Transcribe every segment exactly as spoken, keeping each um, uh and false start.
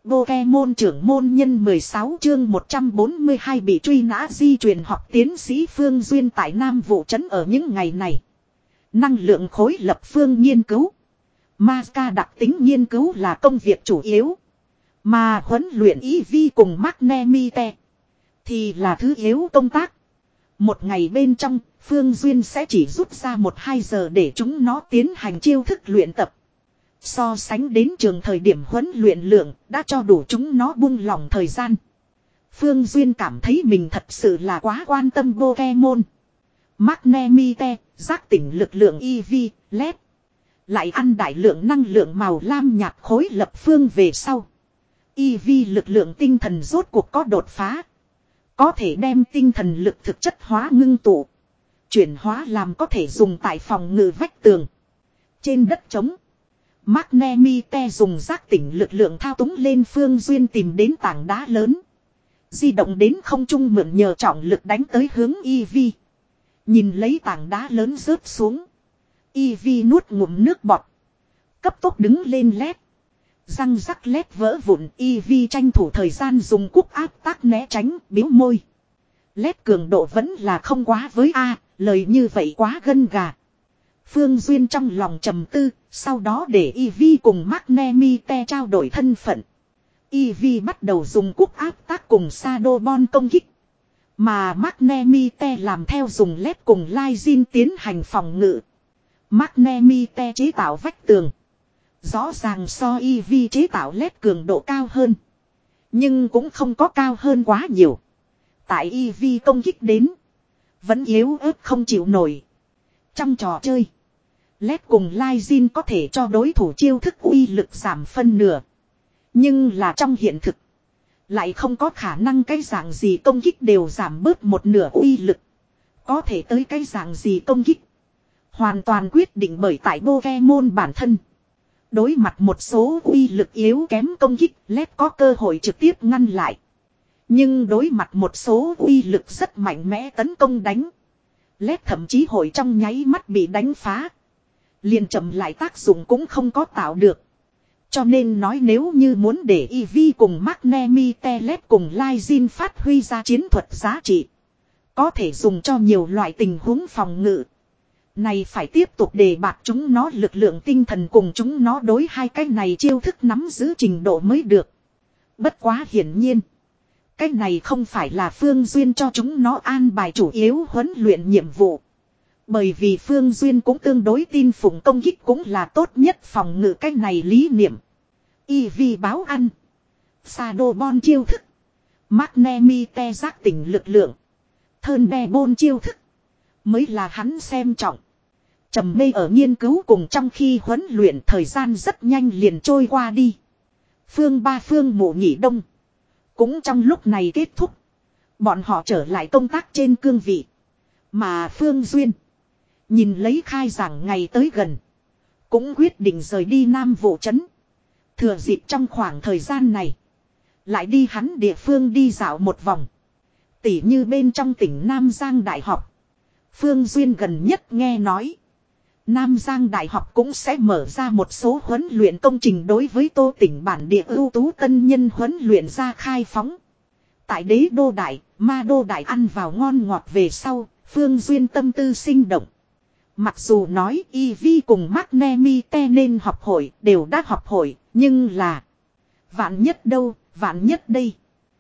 Pokemon trưởng môn nhân mười sáu chương một trăm bốn mươi hai bị truy nã di truyền học tiến sĩ Phương Duyên tại Nam Vụ Trấn ở những ngày này. Năng lượng khối lập phương nghiên cứu. Mazca đặc tính nghiên cứu là công việc chủ yếu. Mà huấn luyện Eevee cùng Magnemite thì là thứ yếu công tác. Một ngày bên trong, Phương Duyên sẽ chỉ rút ra một hai giờ để chúng nó tiến hành chiêu thức luyện tập. So sánh đến trường thời điểm huấn luyện lượng đã cho đủ chúng nó buông lỏng thời gian. Phương Duyên cảm thấy mình thật sự là quá quan tâm Pokemon. Magnemite, giác tỉnh lực lượng Eevee, lét. Lại ăn đại lượng năng lượng màu lam nhạt khối lập phương về sau. Eevee lực lượng tinh thần rốt cuộc có đột phá. Có thể đem tinh thần lực thực chất hóa ngưng tụ. Chuyển hóa làm có thể dùng tại phòng ngự vách tường. Trên đất trống. Magnemite dùng giác tỉnh lực lượng thao túng lên Phương Duyên tìm đến tảng đá lớn. Di động đến không trung mượn nhờ trọng lực đánh tới hướng Eevee. Nhìn lấy tảng đá lớn rớt xuống. Eevee nuốt ngụm nước bọt. Cấp tốc đứng lên lét. Răng rắc lét vỡ vụn. Eevee tranh thủ thời gian dùng cúc áp tác né tránh biếu môi. Lét cường độ vẫn là không quá với A. Lời như vậy quá gân gà. Phương Duyên trong lòng trầm tư. Sau đó để Eevee cùng Magnemite trao đổi thân phận. Eevee bắt đầu dùng cúc áp tác cùng Shadowball công kích. Mà Magnemite làm theo dùng lét cùng Lysin tiến hành phòng ngự. Magnemite chế tạo vách tường. Rõ ràng so Eevee chế tạo lét cường độ cao hơn. Nhưng cũng không có cao hơn quá nhiều. Tại Eevee công kích đến. Vẫn yếu ớt không chịu nổi. Trong trò chơi. Lét cùng Lysin có thể cho đối thủ chiêu thức uy lực giảm phân nửa. Nhưng là trong hiện thực. Lại không có khả năng cái dạng gì công kích đều giảm bớt một nửa uy lực. Có thể tới cái dạng gì công kích. Hoàn toàn quyết định bởi tại Pokemon bản thân. Đối mặt một số uy lực yếu kém công kích, lét có cơ hội trực tiếp ngăn lại. Nhưng đối mặt một số uy lực rất mạnh mẽ tấn công đánh. Lét thậm chí hội trong nháy mắt bị đánh phá. Liền chậm lại tác dụng cũng không có tạo được. Cho nên nói nếu như muốn để Eevee cùng Magnemite lét cùng Lysin phát huy ra chiến thuật giá trị. Có thể dùng cho nhiều loại tình huống phòng ngự. Này phải tiếp tục đề bạt chúng nó lực lượng tinh thần cùng chúng nó đối hai cái này chiêu thức nắm giữ trình độ mới được. Bất quá hiển nhiên. Cái này không phải là Phương Duyên cho chúng nó an bài chủ yếu huấn luyện nhiệm vụ. Bởi vì Phương Duyên cũng tương đối tin phụng công kích cũng là tốt nhất phòng ngự cái này lý niệm. Eevee báo ăn. Shadowball chiêu thức. Magnemite giác tỉnh lực lượng. Thunderbolt chiêu thức. Mới là hắn xem trọng. Trầm mê ở nghiên cứu cùng trong khi huấn luyện thời gian rất nhanh liền trôi qua đi. Phương ba phương mộ nghỉ đông. Cũng trong lúc này kết thúc. Bọn họ trở lại công tác trên cương vị. Mà Phương Duyên. Nhìn lấy khai giảng ngày tới gần. Cũng quyết định rời đi Nam Vụ Trấn. Thừa dịp trong khoảng thời gian này. Lại đi hắn địa phương đi dạo một vòng. Tỉ như bên trong tỉnh Nam Giang Đại học. Phương Duyên gần nhất nghe nói. Nam Giang Đại học cũng sẽ mở ra một số huấn luyện công trình đối với tô tỉnh bản địa ưu tú tân nhân huấn luyện ra khai phóng. Tại đế đô đại, ma đô đại ăn vào ngon ngọt về sau, Phương Duyên tâm tư sinh động. Mặc dù nói Eevee cùng Magnemite nên học hội, đều đã học hội, nhưng là vạn nhất đâu, vạn nhất đây.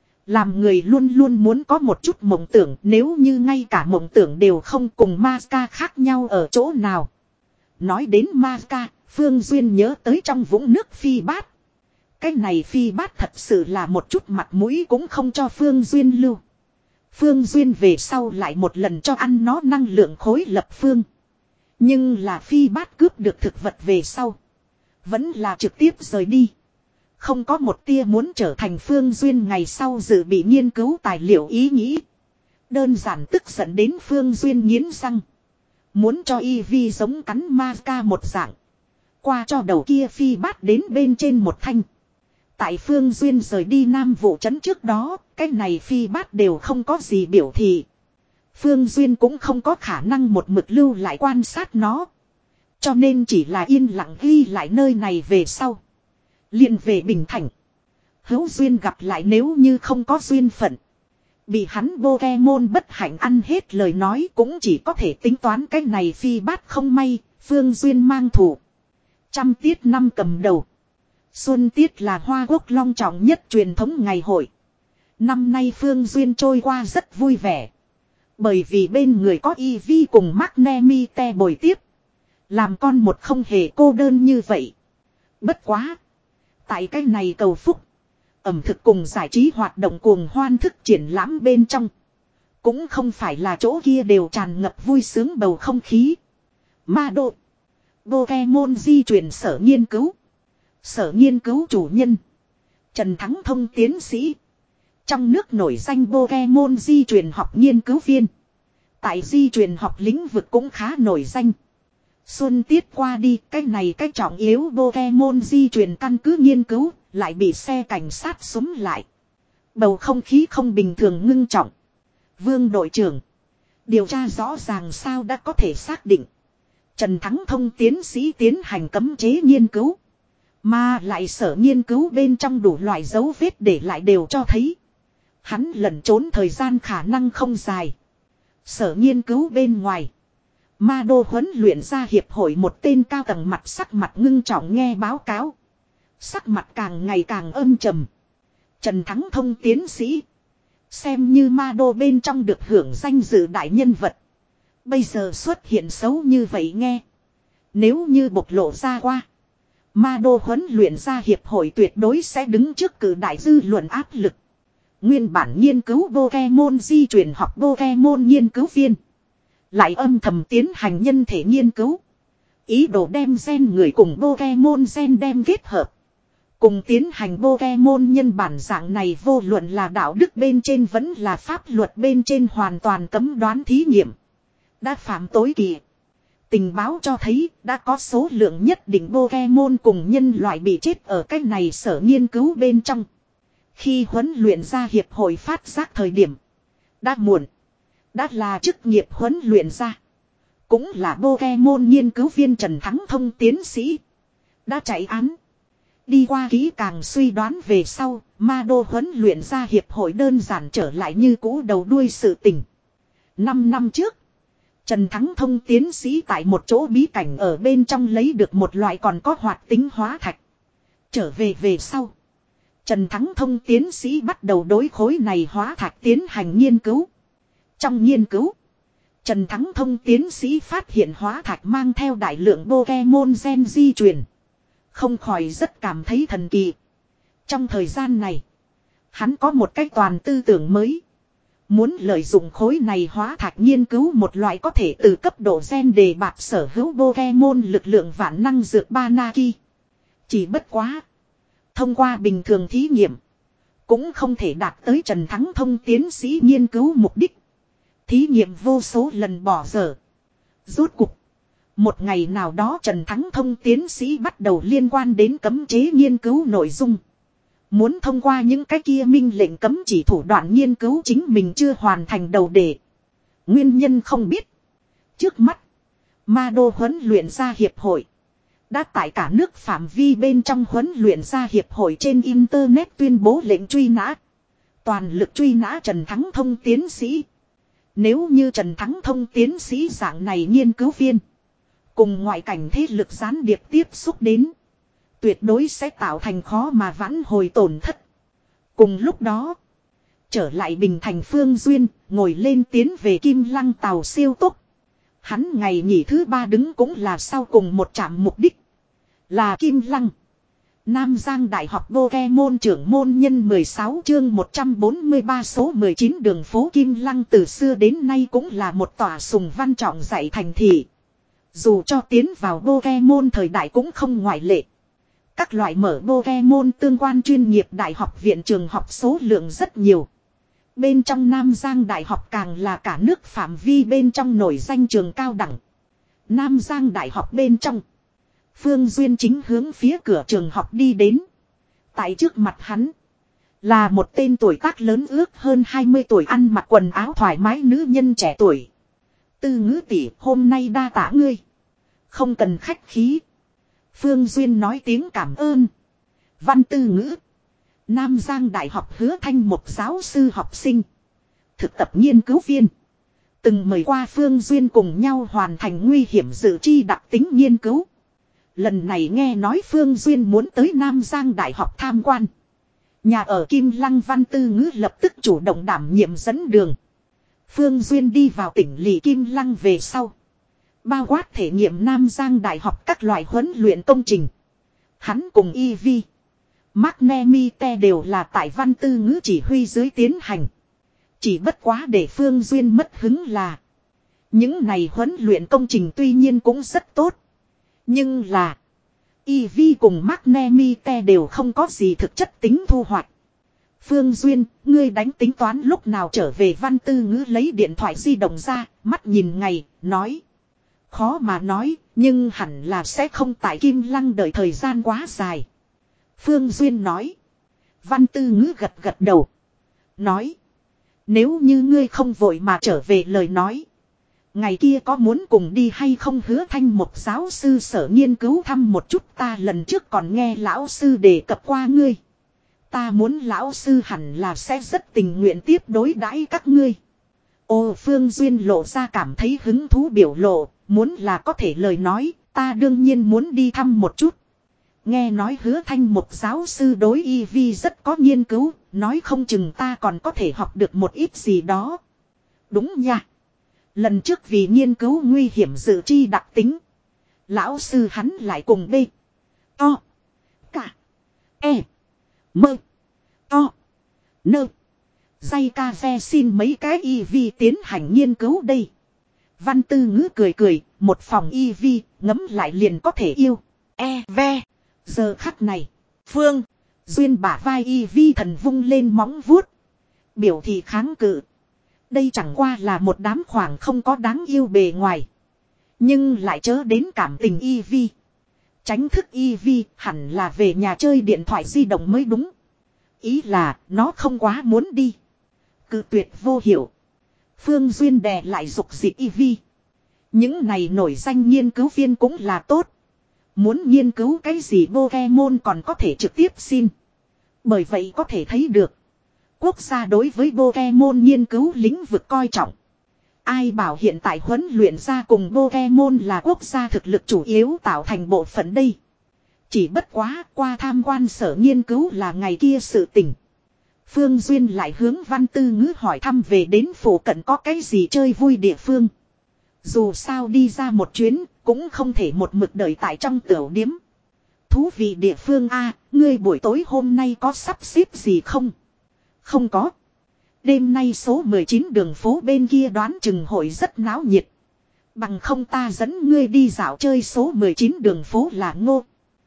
Làm người luôn luôn muốn có một chút mộng tưởng, nếu như ngay cả mộng tưởng đều không, cùng Mazca khác nhau ở chỗ nào. Nói đến Mazca, Phương Duyên nhớ tới trong vũng nước phi bát. Cái này phi bát thật sự là một chút mặt mũi cũng không cho Phương Duyên lưu. Phương Duyên về sau lại một lần cho ăn nó năng lượng khối lập phương. Nhưng là phi bát cướp được thực vật về sau. Vẫn là trực tiếp rời đi. Không có một tia muốn trở thành Phương Duyên ngày sau dự bị nghiên cứu tài liệu ý nghĩ. Đơn giản tức giận đến Phương Duyên nghiến răng. Muốn cho Eevee giống cắn Mazca một dạng. Qua cho đầu kia phi bát đến bên trên một thanh. Tại Phương Duyên rời đi Nam Vụ Trấn trước đó, cái này phi bát đều không có gì biểu thị. Phương Duyên cũng không có khả năng một mực lưu lại quan sát nó. Cho nên chỉ là yên lặng ghi lại nơi này về sau. Liền về Bình Thành. Hữu duyên gặp lại nếu như không có duyên phận. Bị hắn Pokemon bất hạnh ăn hết lời nói cũng chỉ có thể tính toán cái này phi bát không may, Phương Duyên mang thủ. Trăm tiết năm cầm đầu. Xuân tiết là Hoa Quốc long trọng nhất truyền thống ngày hội. Năm nay Phương Duyên trôi qua rất vui vẻ. Bởi vì bên người có Eevee cùng Magnemite bồi tiếp. Làm con một không hề cô đơn như vậy. Bất quá. Tại cái này cầu phúc. Ẩm thực cùng giải trí hoạt động cuồng hoan thức triển lãm bên trong. Cũng không phải là chỗ kia đều tràn ngập vui sướng bầu không khí. Ma Đô. Pokemon di chuyển sở nghiên cứu. Sở nghiên cứu chủ nhân. Trần Thắng Thông tiến sĩ. Trong nước nổi danh Pokemon di truyền học nghiên cứu viên. Tại di truyền học lĩnh vực cũng khá nổi danh. Xuân tiết qua đi, cái này cái trọng yếu Pokemon di truyền căn cứ nghiên cứu, lại bị xe cảnh sát xúm lại. Bầu không khí không bình thường ngưng trọng. Vương đội trưởng. Điều tra rõ ràng sao đã có thể xác định. Trần Thắng Thông tiến sĩ tiến hành cấm chế nghiên cứu. Mà lại sở nghiên cứu bên trong đủ loại dấu vết để lại đều cho thấy. Hắn lẩn trốn thời gian khả năng không dài. Sở nghiên cứu bên ngoài. Ma Đô huấn luyện ra hiệp hội một tên cao tầng mặt sắc mặt ngưng trọng nghe báo cáo. Sắc mặt càng ngày càng âm trầm. Trần Thắng Thông tiến sĩ. Xem như Ma Đô bên trong được hưởng danh dự đại nhân vật. Bây giờ xuất hiện xấu như vậy nghe. Nếu như bộc lộ ra qua. Ma Đô huấn luyện ra hiệp hội tuyệt đối sẽ đứng trước cử đại dư luận áp lực. Nguyên bản nghiên cứu Pokemon di truyền học Pokemon nghiên cứu viên. Lại âm thầm tiến hành nhân thể nghiên cứu. Ý đồ đem gen người cùng Pokemon gen đem kết hợp. Cùng tiến hành Pokemon nhân bản dạng này vô luận là đạo đức bên trên vẫn là pháp luật bên trên hoàn toàn cấm đoán thí nghiệm. Đã phạm tối kỵ. Tình báo cho thấy đã có số lượng nhất định Pokemon cùng nhân loại bị chết ở cái này sở nghiên cứu bên trong. Khi huấn luyện ra hiệp hội phát giác thời điểm. Đã muộn. Đã là chức nghiệp huấn luyện ra. Cũng là Pokemon nghiên cứu viên Trần Thắng Thông tiến sĩ. Đã chạy án. Đi qua kỹ càng suy đoán về sau, Ma Đô huấn luyện ra hiệp hội đơn giản trở lại như cũ đầu đuôi sự tình. Năm năm trước, Trần Thắng Thông tiến sĩ tại một chỗ bí cảnh ở bên trong lấy được một loại còn có hoạt tính hóa thạch. Trở về về sau, Trần Thắng Thông tiến sĩ bắt đầu đối khối này hóa thạch tiến hành nghiên cứu. Trong nghiên cứu, Trần Thắng Thông tiến sĩ phát hiện hóa thạch mang theo đại lượng Pokemon gen di truyền. Không khỏi rất cảm thấy thần kỳ. Trong thời gian này, hắn có một cách toàn tư tưởng mới. Muốn lợi dụng khối này hóa thạch nghiên cứu một loại có thể từ cấp độ gen đề bạt sở hữu Pokemon lực lượng vạn năng dược Banaki. Chỉ bất quá. Thông qua bình thường thí nghiệm, cũng không thể đạt tới Trần Thắng Thông tiến sĩ nghiên cứu mục đích. Thí nghiệm vô số lần bỏ dở. Rốt cục. Một ngày nào đó Trần Thắng Thông tiến sĩ bắt đầu liên quan đến cấm chế nghiên cứu nội dung. Muốn thông qua những cái kia minh lệnh cấm chỉ thủ đoạn nghiên cứu chính mình chưa hoàn thành đầu đề. Nguyên nhân không biết. Trước mắt, Ma Đô huấn luyện ra hiệp hội. Đã tại cả nước phạm vi bên trong huấn luyện ra hiệp hội trên Internet tuyên bố lệnh truy nã. Toàn lực truy nã Trần Thắng Thông tiến sĩ. Nếu như Trần Thắng Thông tiến sĩ dạng này nghiên cứu viên. Cùng ngoại cảnh thế lực gián điệp tiếp xúc đến. Tuyệt đối sẽ tạo thành khó mà vãn hồi tổn thất. Cùng lúc đó. Trở lại Bình Thành Phương Duyên. Ngồi lên tiến về Kim Lăng tàu siêu tốc. Hắn ngày nghỉ thứ ba đứng cũng là sau cùng một trạm mục đích. Là Kim Lăng. Nam Giang Đại học Pokemon trưởng môn nhân mười sáu chương một trăm bốn mươi ba số mười chín đường phố Kim Lăng từ xưa đến nay cũng là một tòa sùng văn trọng dạy thành thị. Dù cho tiến vào Pokemon thời đại cũng không ngoại lệ. Các loại mở Pokemon tương quan chuyên nghiệp đại học viện trường học số lượng rất nhiều. Bên trong Nam Giang Đại học càng là cả nước phạm vi bên trong nổi danh trường cao đẳng. Nam Giang Đại học bên trong. Phương Duyên chính hướng phía cửa trường học đi đến. Tại trước mặt hắn. Là một tên tuổi tác lớn ước hơn hai mươi tuổi ăn mặc quần áo thoải mái nữ nhân trẻ tuổi. Tư Ngữ tỷ hôm nay đa tả ngươi. Không cần khách khí. Phương Duyên nói tiếng cảm ơn. Văn Tư Ngữ. Nam Giang Đại học Hứa Thanh một giáo sư học sinh. Thực tập nghiên cứu viên. Từng mời qua Phương Duyên cùng nhau hoàn thành nguy hiểm dự chi đặc tính nghiên cứu. Lần này nghe nói Phương Duyên muốn tới Nam Giang Đại học tham quan. Nhà ở Kim Lăng Văn Tư Ngữ lập tức chủ động đảm nhiệm dẫn đường. Phương Duyên đi vào tỉnh lỵ Kim Lăng về sau. Bao quát thể nghiệm Nam Giang Đại học các loại huấn luyện công trình. Hắn cùng y vê, Magnemite đều là tại Văn Tư Ngữ chỉ huy dưới tiến hành. Chỉ bất quá để Phương Duyên mất hứng là. Những này huấn luyện công trình tuy nhiên cũng rất tốt. Nhưng là. i vê cùng Magnemite đều không có gì thực chất tính thu hoạch. Phương Duyên, ngươi đánh tính toán lúc nào trở về Văn Tư Ngữ lấy điện thoại di động ra, mắt nhìn ngày, nói. Khó mà nói, nhưng hẳn là sẽ không tại Kim Lăng đợi thời gian quá dài. Phương Duyên nói. Văn Tư Ngữ gật gật đầu. Nói. Nếu như ngươi không vội mà trở về lời nói. Ngày kia có muốn cùng đi hay không? Hứa Thanh một giáo sư sở nghiên cứu thăm một chút, ta lần trước còn nghe lão sư đề cập qua ngươi. Ta muốn lão sư hẳn là sẽ rất tình nguyện tiếp đối đãi các ngươi. Ô, Phương Duyên lộ ra cảm thấy hứng thú biểu lộ, muốn là có thể lời nói, ta đương nhiên muốn đi thăm một chút. Nghe nói Hứa Thanh một giáo sư đối i vê rất có nghiên cứu, nói không chừng ta còn có thể học được một ít gì đó. Đúng nha. Lần trước vì nghiên cứu nguy hiểm dự chi đặc tính. Lão sư hắn lại cùng B. To. Cả. E. Mơ. To. Nơ. Dây ca ve xin mấy cái i vê tiến hành nghiên cứu đây. Văn Tư Ngữ cười cười, một phòng i vê, ngấm lại liền có thể yêu. E. Ve. Giờ khắc này. Phương. Duyên bả vai y vi thần vung lên móng vuốt. Biểu thị kháng cự. Đây chẳng qua là một đám khoảng không có đáng yêu bề ngoài. Nhưng lại chớ đến cảm tình y vi. Tránh thức y vi hẳn là về nhà chơi điện thoại di động mới đúng. Ý là nó không quá muốn đi. Cự tuyệt vô hiệu. Phương Duyên đè lại dục dịch y vi. Những này nổi danh nghiên cứu viên cũng là tốt. Muốn nghiên cứu cái gì Pokemon còn có thể trực tiếp xin. Bởi vậy có thể thấy được. Quốc gia đối với Pokemon nghiên cứu lĩnh vực coi trọng. Ai bảo hiện tại huấn luyện ra cùng Pokemon là quốc gia thực lực chủ yếu tạo thành bộ phận đây. Chỉ bất quá qua tham quan sở nghiên cứu là ngày kia sự tình. Phương Duyên lại hướng Văn Tư Ngữ hỏi thăm về đến phủ cận có cái gì chơi vui địa phương. Dù sao đi ra một chuyến cũng không thể một mực đợi tại trong tiểu điếm. Thú vị địa phương a, ngươi buổi tối hôm nay có sắp xếp gì không? Không có. Đêm nay số mười chín đường phố bên kia đoán chừng hội rất náo nhiệt. Bằng không ta dẫn ngươi đi dạo chơi số mười chín đường phố là ngô.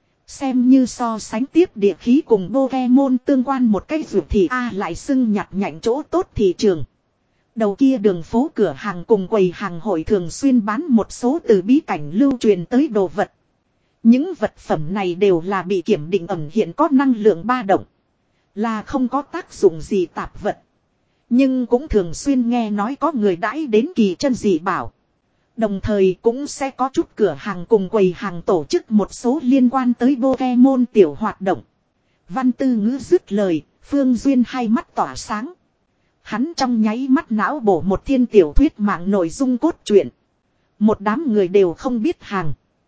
Xem như so sánh tiếp địa khí cùng Pokemon tương quan một cách ruột thì a lại xưng nhặt nhạnh chỗ tốt thị trường. Đầu kia đường phố cửa hàng cùng quầy hàng hội thường xuyên bán một số từ bí cảnh lưu truyền tới đồ vật. Những vật phẩm này đều là bị kiểm định ẩn hiện có năng lượng ba động. Là không có tác dụng gì tạp vật. Nhưng cũng thường xuyên nghe nói có người đãi đến kỳ chân dị bảo. Đồng thời cũng sẽ có chút cửa hàng cùng quầy hàng tổ chức một số liên quan tới Pokemon tiểu hoạt động. Văn Tư Ngữ dứt lời, Phương Duyên hai mắt tỏa sáng. Hắn trong nháy mắt não bổ một thiên tiểu thuyết mạng nội dung cốt truyện. Một đám người đều không biết hàng.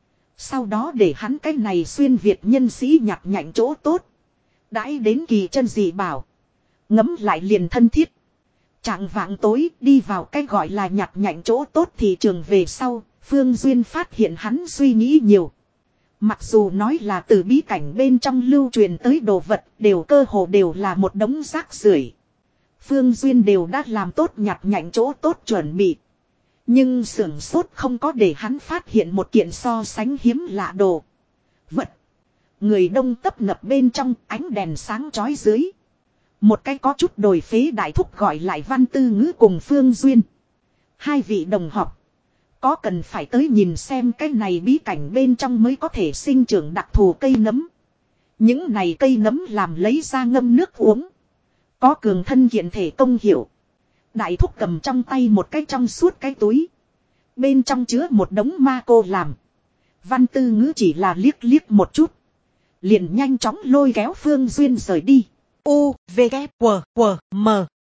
Sau đó để hắn cái này xuyên Việt nhân sĩ nhặt nhạnh chỗ tốt. Đãi đến kỳ chân dị bảo. Ngấm lại liền thân thiết. Trạng vạng tối đi vào cái gọi là nhặt nhạnh chỗ tốt thị trường về sau. Phương Duyên phát hiện hắn suy nghĩ nhiều. Mặc dù nói là từ bí cảnh bên trong lưu truyền tới đồ vật đều cơ hồ đều là một đống rác rưởi. Phương Duyên đều đã làm tốt nhặt nhạnh chỗ tốt chuẩn bị. Nhưng sưởng sốt không có để hắn phát hiện một kiện so sánh hiếm lạ đồ. Vật. Người đông tấp nập bên trong ánh đèn sáng chói dưới. Một cái có chút đồi phế đại thúc gọi lại Văn Tư Ngữ cùng Phương Duyên. Hai vị đồng học. Có cần phải tới nhìn xem cái này bí cảnh bên trong mới có thể sinh trưởng đặc thù cây nấm. Những này cây nấm làm lấy ra ngâm nước uống. Có cường thân kiện thể công hiệu. Đại thúc cầm trong tay một cái trong suốt cái túi. Bên trong chứa một đống ma cô làm. Văn Tư Ngữ chỉ là liếc liếc một chút. Liền nhanh chóng lôi kéo Phương Duyên rời đi. U, V, K, W, W, M.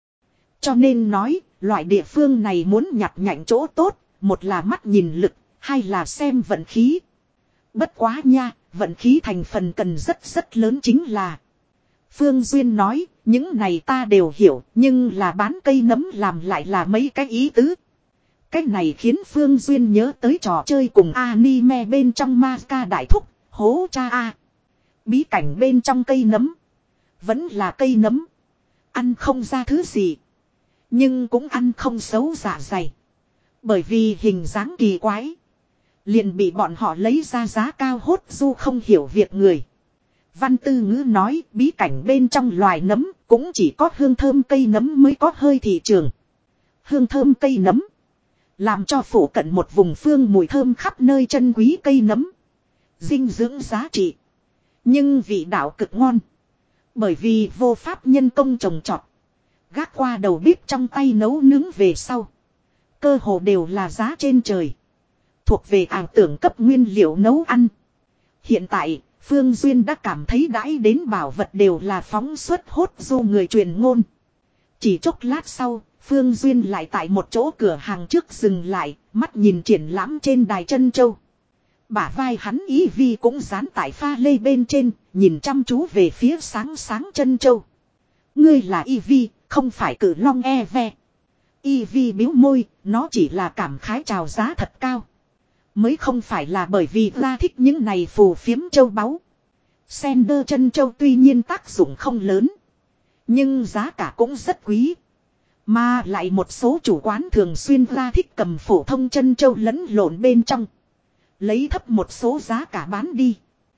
Cho nên nói, loại địa phương này muốn nhặt nhạnh chỗ tốt, một là mắt nhìn lực, hai là xem vận khí. Bất quá nha, vận khí thành phần cần rất rất lớn chính là. Phương Duyên nói, những này ta đều hiểu, nhưng là bán cây nấm làm lại là mấy cái ý tứ. Cái này khiến Phương Duyên nhớ tới trò chơi cùng anime bên trong ma ca đại thúc, hố cha a. Bí cảnh bên trong cây nấm. Vẫn là cây nấm. Ăn không ra thứ gì. Nhưng cũng ăn không xấu dạ dày. Bởi vì hình dáng kỳ quái. Liền bị bọn họ lấy ra giá cao hốt du không hiểu việc người. Văn Tư Ngữ nói bí cảnh bên trong loài nấm cũng chỉ có hương thơm cây nấm mới có hơi thị trường. Hương thơm cây nấm. Làm cho phủ cận một vùng phương mùi thơm khắp nơi chân quý cây nấm. Dinh dưỡng giá trị. Nhưng vị đạo cực ngon. Bởi vì vô pháp nhân công trồng trọt. Gác qua đầu bếp trong tay nấu nướng về sau. Cơ hồ đều là giá trên trời. Thuộc về ảo tưởng cấp nguyên liệu nấu ăn. Hiện tại, Phương Duyên đã cảm thấy đãi đến bảo vật đều là phóng xuất hốt du người truyền ngôn. Chỉ chốc lát sau, Phương Duyên lại tại một chỗ cửa hàng trước dừng lại, mắt nhìn triển lãm trên đài chân châu. Bả vai hắn ý vi cũng dán tại pha lê bên trên, nhìn chăm chú về phía sáng sáng chân châu. Ngươi là y vi, không phải cử long e ve. Y vi biếu môi, nó chỉ là cảm khái chào giá thật cao. Mới không phải là bởi vì ra thích những này phù phiếm châu báu. Sender chân châu tuy nhiên tác dụng không lớn. Nhưng giá cả cũng rất quý. Mà lại một số chủ quán thường xuyên ra thích cầm phổ thông chân châu lẫn lộn bên trong. Lấy thấp một số giá cả bán đi.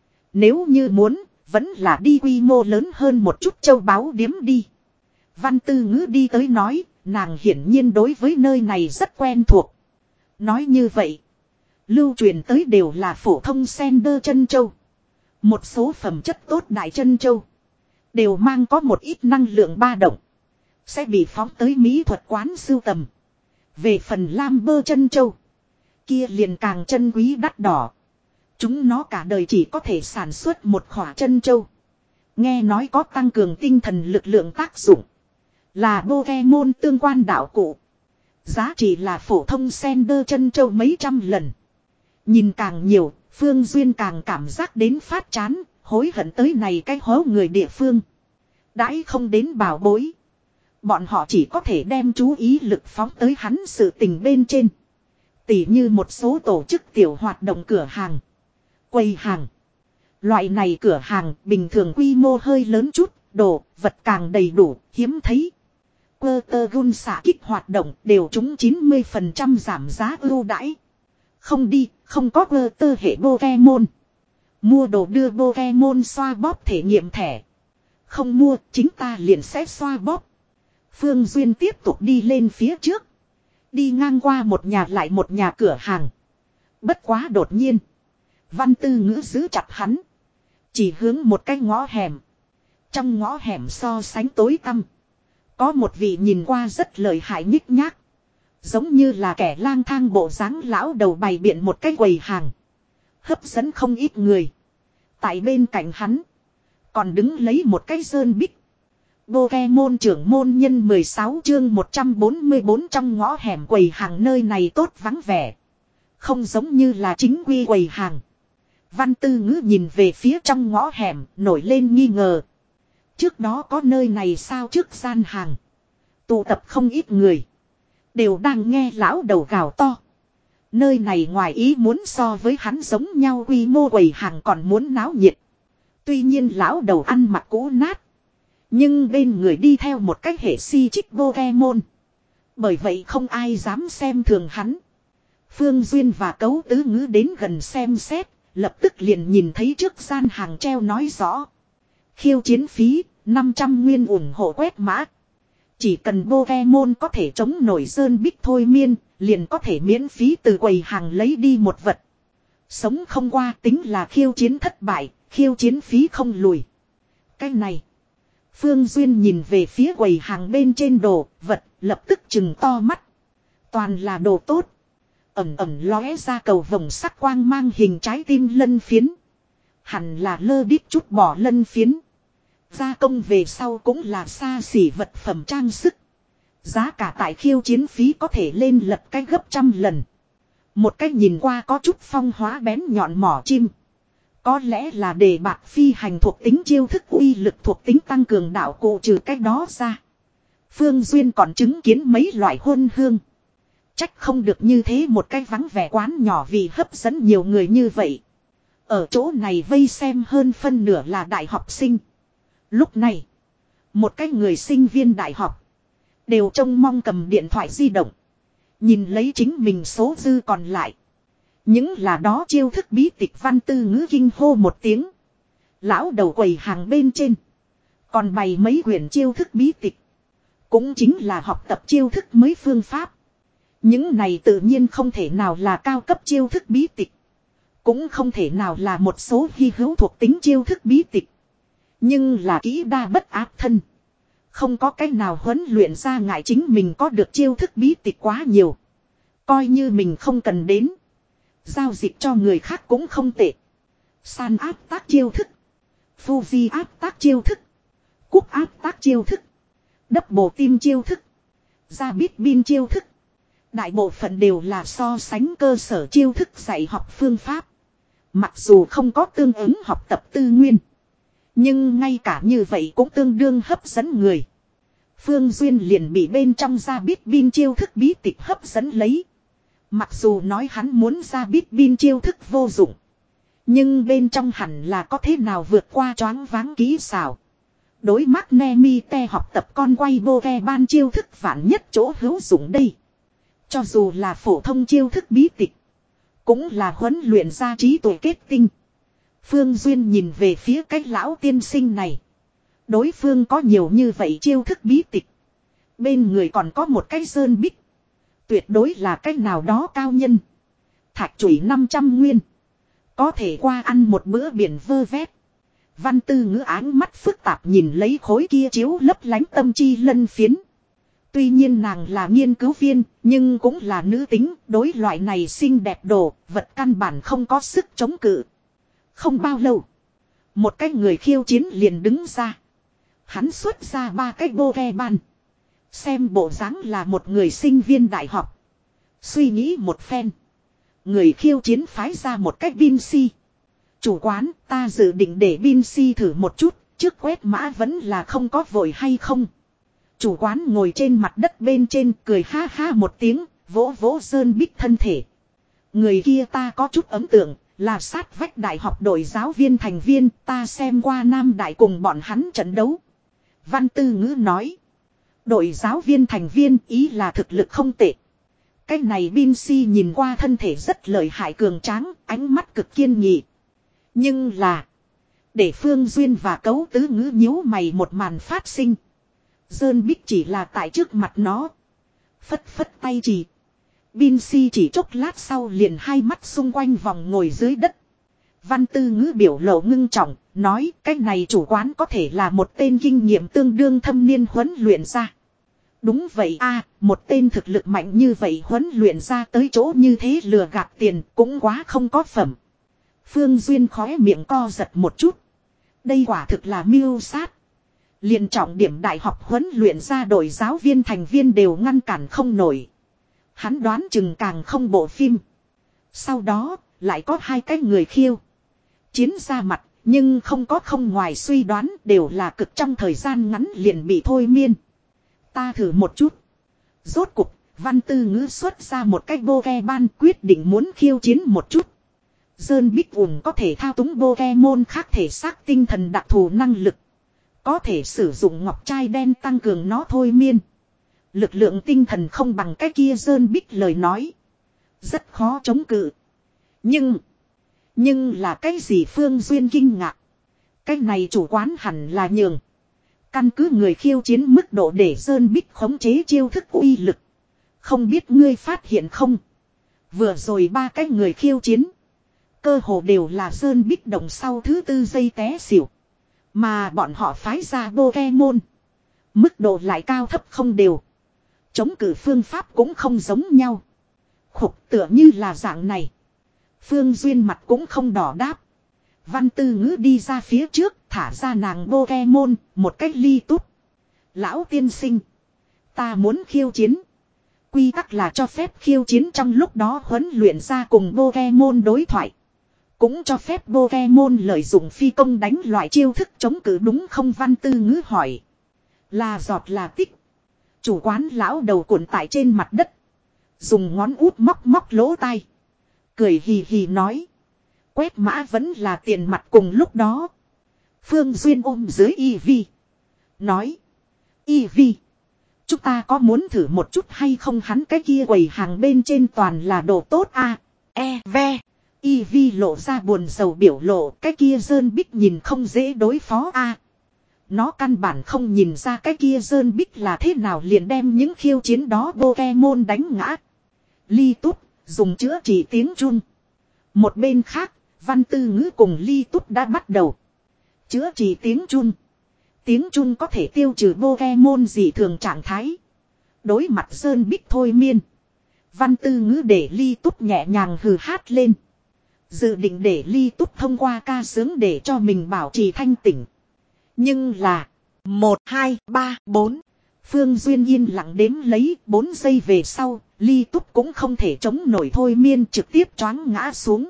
Nếu như muốn, vẫn là đi quy mô lớn hơn một chút châu báu điếm đi. Văn Tư Ngữ đi tới nói, nàng hiển nhiên đối với nơi này rất quen thuộc. Nói như vậy, lưu truyền tới đều là phổ thông sender chân châu. Một số phẩm chất tốt đại chân châu đều mang có một ít năng lượng ba động. Sẽ bị phóng tới mỹ thuật quán sưu tầm. Về phần lam bơ chân châu, kia liền càng chân quý đắt đỏ. Chúng nó cả đời chỉ có thể sản xuất một khỏa chân châu. Nghe nói có tăng cường tinh thần lực lượng tác dụng. Là Pokemon tương quan đạo cụ. Giá trị là phổ thông sender chân châu mấy trăm lần. Nhìn càng nhiều, Phương Duyên càng cảm giác đến phát chán, hối hận tới này cái hố người địa phương. Đãi không đến bảo bối. Bọn họ chỉ có thể đem chú ý lực phóng tới hắn sự tình bên trên. Tỉ như một số tổ chức tiểu hoạt động cửa hàng. Quầy hàng. Loại này cửa hàng bình thường quy mô hơi lớn chút, đồ, vật càng đầy đủ, hiếm thấy. Quơ gun xả kích hoạt động đều trúng chín mươi phần trăm giảm giá ưu đãi. Không đi, không có quơ tơ hệ Pokemon. Mua đồ đưa Pokemon xoa bóp thể nghiệm thẻ. Không mua, chính ta liền sẽ xoa bóp. Phương Duyên tiếp tục đi lên phía trước. Đi ngang qua một nhà lại một nhà cửa hàng. Bất quá đột nhiên. Văn Tư Ngữ giữ chặt hắn. Chỉ hướng một cái ngõ hẻm. Trong ngõ hẻm so sánh tối tăm. Có một vị nhìn qua rất lợi hại nhích nhác. Giống như là kẻ lang thang bộ dáng lão đầu bày biện một cái quầy hàng. Hấp dẫn không ít người. Tại bên cạnh hắn. Còn đứng lấy một cái sơn bích. Pokemon trưởng môn nhân mười sáu chương một trăm bốn mươi bốn trong ngõ hẻm quầy hàng nơi này tốt vắng vẻ. Không giống như là chính quy quầy hàng. Văn Tư Ngữ nhìn về phía trong ngõ hẻm, nổi lên nghi ngờ. Trước đó có nơi này sao trước gian hàng. Tụ tập không ít người. Đều đang nghe lão đầu gào to. Nơi này ngoài ý muốn so với hắn giống nhau quy mô quầy hàng còn muốn náo nhiệt. Tuy nhiên lão đầu ăn mặc cũ nát. Nhưng bên người đi theo một cách hệ si chích Pokemon. Bởi vậy không ai dám xem thường hắn. Phương Duyên và Cấu Tứ Ngữ đến gần xem xét. Lập tức liền nhìn thấy trước gian hàng treo nói rõ. Khiêu chiến phí, năm trăm nguyên ủng hộ quét mã. Chỉ cần Pokemon có thể chống nổi sơn bích thôi miên, liền có thể miễn phí từ quầy hàng lấy đi một vật. Sống không qua tính là khiêu chiến thất bại, khiêu chiến phí không lùi. Cái này. Phương Duyên nhìn về phía quầy hàng bên trên đồ, vật, lập tức chừng to mắt. Toàn là đồ tốt. Ẩm ẩm lóe ra cầu vồng sắc quang mang hình trái tim lân phiến. Hẳn là lơ đít chút bỏ lân phiến. Gia công về sau cũng là xa xỉ vật phẩm trang sức. Giá cả tại khiêu chiến phí có thể lên lật cái gấp trăm lần. Một cái nhìn qua có chút phong hóa bén nhọn mỏ chim. Có lẽ là để bạc phi hành thuộc tính chiêu thức uy lực thuộc tính tăng cường đạo cụ trừ cái đó ra. Phương Duyên còn chứng kiến mấy loại hôn hương. Trách không được như thế một cái vắng vẻ quán nhỏ vì hấp dẫn nhiều người như vậy. Ở chỗ này vây xem hơn phân nửa là đại học sinh. Lúc này, một cái người sinh viên đại học đều trông mong cầm điện thoại di động. Nhìn lấy chính mình số dư còn lại. Những là đó chiêu thức bí tịch Văn Tư Ngữ kinh hô một tiếng. Lão đầu quầy hàng bên trên. Còn bày mấy quyển chiêu thức bí tịch. Cũng chính là học tập chiêu thức mới phương pháp. Những này tự nhiên không thể nào là cao cấp chiêu thức bí tịch. Cũng không thể nào là một số hy hữu thuộc tính chiêu thức bí tịch. Nhưng là kỹ đa bất áp thân. Không có cách nào huấn luyện ra ngại chính mình có được chiêu thức bí tịch quá nhiều. Coi như mình không cần đến. Giao dịch cho người khác cũng không tệ. San áp tác chiêu thức. Fuji áp tác chiêu thức. Cúc áp tác chiêu thức. Double team chiêu thức. Ra biết bin chiêu thức. Đại bộ phận đều là so sánh cơ sở chiêu thức dạy học phương pháp. Mặc dù không có tương ứng học tập tư nguyên. Nhưng ngay cả như vậy cũng tương đương hấp dẫn người. Phương Duyên liền bị bên trong ra biết bin chiêu thức bí tịch hấp dẫn lấy. Mặc dù nói hắn muốn ra biết bin chiêu thức vô dụng. Nhưng bên trong hẳn là có thế nào vượt qua choáng váng kỹ xảo. Đối mắt Nemi te học tập con quay bô ve ban chiêu thức vạn nhất chỗ hữu dụng đây. Cho dù là phổ thông chiêu thức bí tịch. Cũng là huấn luyện ra trí tuệ kết tinh. Phương Duyên nhìn về phía cái lão tiên sinh này. Đối phương có nhiều như vậy chiêu thức bí tịch. Bên người còn có một cái sơn bích. Tuyệt đối là cái nào đó cao nhân. Thạch chủi năm trăm nguyên. Có thể qua ăn một bữa biển vơ vét. Văn Tư Ngữ áng mắt phức tạp nhìn lấy khối kia chiếu lấp lánh tâm chi lân phiến. Tuy nhiên nàng là nghiên cứu viên, nhưng cũng là nữ tính, đối loại này xinh đẹp đồ, vật căn bản không có sức chống cự. Không bao lâu, một cái người khiêu chiến liền đứng ra. Hắn xuất ra ba cái bô ve ban. Xem bộ dáng là một người sinh viên đại học. Suy nghĩ một phen. Người khiêu chiến phái ra một cách bin si. Chủ quán, ta dự định để bin si thử một chút, trước quét mã vẫn là không có vội hay không. Chủ quán ngồi trên mặt đất bên trên cười ha ha một tiếng, vỗ vỗ sơn bích thân thể. Người kia ta có chút ấn tượng, là sát vách đại học đội giáo viên thành viên, ta xem qua Nam Đại cùng bọn hắn trận đấu. Văn Tư Ngữ nói. Đội giáo viên thành viên ý là thực lực không tệ. Cái này bin si nhìn qua thân thể rất lợi hại cường tráng, ánh mắt cực kiên nghị. Nhưng là, để Phương Duyên và Cấu Tứ Ngữ nhíu mày một màn phát sinh. Dơn Bích chỉ là tại trước mặt nó. Phất phất tay chỉ. Bin si chỉ chốc lát sau liền hai mắt xung quanh vòng ngồi dưới đất. Văn Tư Ngữ biểu lộ ngưng trọng, nói cái này chủ quán có thể là một tên kinh nghiệm tương đương thâm niên huấn luyện ra. Đúng vậy a, một tên thực lực mạnh như vậy huấn luyện ra tới chỗ như thế lừa gạt tiền cũng quá không có phẩm. Phương Duyên khóe miệng co giật một chút. Đây quả thực là mưu sát. Liền trọng điểm đại học huấn luyện ra đội giáo viên thành viên đều ngăn cản không nổi. Hắn đoán chừng càng không bộ phim. Sau đó, lại có hai cái người khiêu chiến ra mặt, nhưng không có không ngoài suy đoán đều là cực trong thời gian ngắn liền bị thôi miên. Ta thử một chút. Rốt cục, Văn Tư Ngữ xuất ra một cái bô ve ban quyết định muốn khiêu chiến một chút. Dơn Bích ủng có thể thao túng bô ve môn khác thể xác tinh thần đặc thù năng lực. Có thể sử dụng ngọc trai đen tăng cường nó thôi miên. Lực lượng tinh thần không bằng cái kia Dơn Bích lời nói. Rất khó chống cự. Nhưng... Nhưng là cái gì Phương Duyên kinh ngạc. Cái này chủ quán hẳn là nhường. Căn cứ người khiêu chiến mức độ để Dơn Bích khống chế chiêu thức uy lực. Không biết ngươi phát hiện không. Vừa rồi ba cái người khiêu chiến. Cơ hồ đều là Dơn Bích đồng sau thứ tư giây té xỉu. Mà bọn họ phái ra Pokemon. Mức độ lại cao thấp không đều. Chống cự phương pháp cũng không giống nhau. Khục tựa như là dạng này. Phương Duyên mặt cũng không đỏ đáp. Văn Tư Ngữ đi ra phía trước, thả ra nàng Pokemon, một cách ly tút. Lão tiên sinh. Ta muốn khiêu chiến. Quy tắc là cho phép khiêu chiến trong lúc đó huấn luyện ra cùng Pokemon đối thoại. Cũng cho phép Pokemon lợi dụng phi công đánh loại chiêu thức chống cự đúng không? Văn Tư Ngữ hỏi. Là giọt là tích. Chủ quán lão đầu cuộn tại trên mặt đất. Dùng ngón út móc móc lỗ tai. Cười hì hì nói. Quét mã vẫn là tiền mặt cùng lúc đó. Phương Duyên ôm dưới Eevee. Nói. Eevee. Chúng ta có muốn thử một chút hay không? Hắn cái kia quầy hàng bên trên toàn là đồ tốt à. E ve. Eevee lộ ra buồn rầu biểu lộ. Cái kia Dơn Bích nhìn không dễ đối phó a à. Nó căn bản không nhìn ra cái kia Dơn Bích là thế nào liền đem những khiêu chiến đó Pokemon đánh ngã. Ly Tút dùng chữa trị tiếng chun. Một bên khác, Văn Tư Ngữ cùng Ly Tút đã bắt đầu chữa trị tiếng chun. Tiếng chun có thể tiêu trừ Pokemon dị thường trạng thái. Đối mặt Dơn Bích thôi miên. Văn Tư Ngữ để Ly Tút nhẹ nhàng hừ hát lên. Dự định để Ly Tút thông qua ca sướng để cho mình bảo trì thanh tỉnh. Nhưng là một, hai, ba, bốn. Phương Duyên yên lặng đếm lấy bốn giây về sau, Ly Tút cũng không thể chống nổi thôi miên trực tiếp choáng ngã xuống.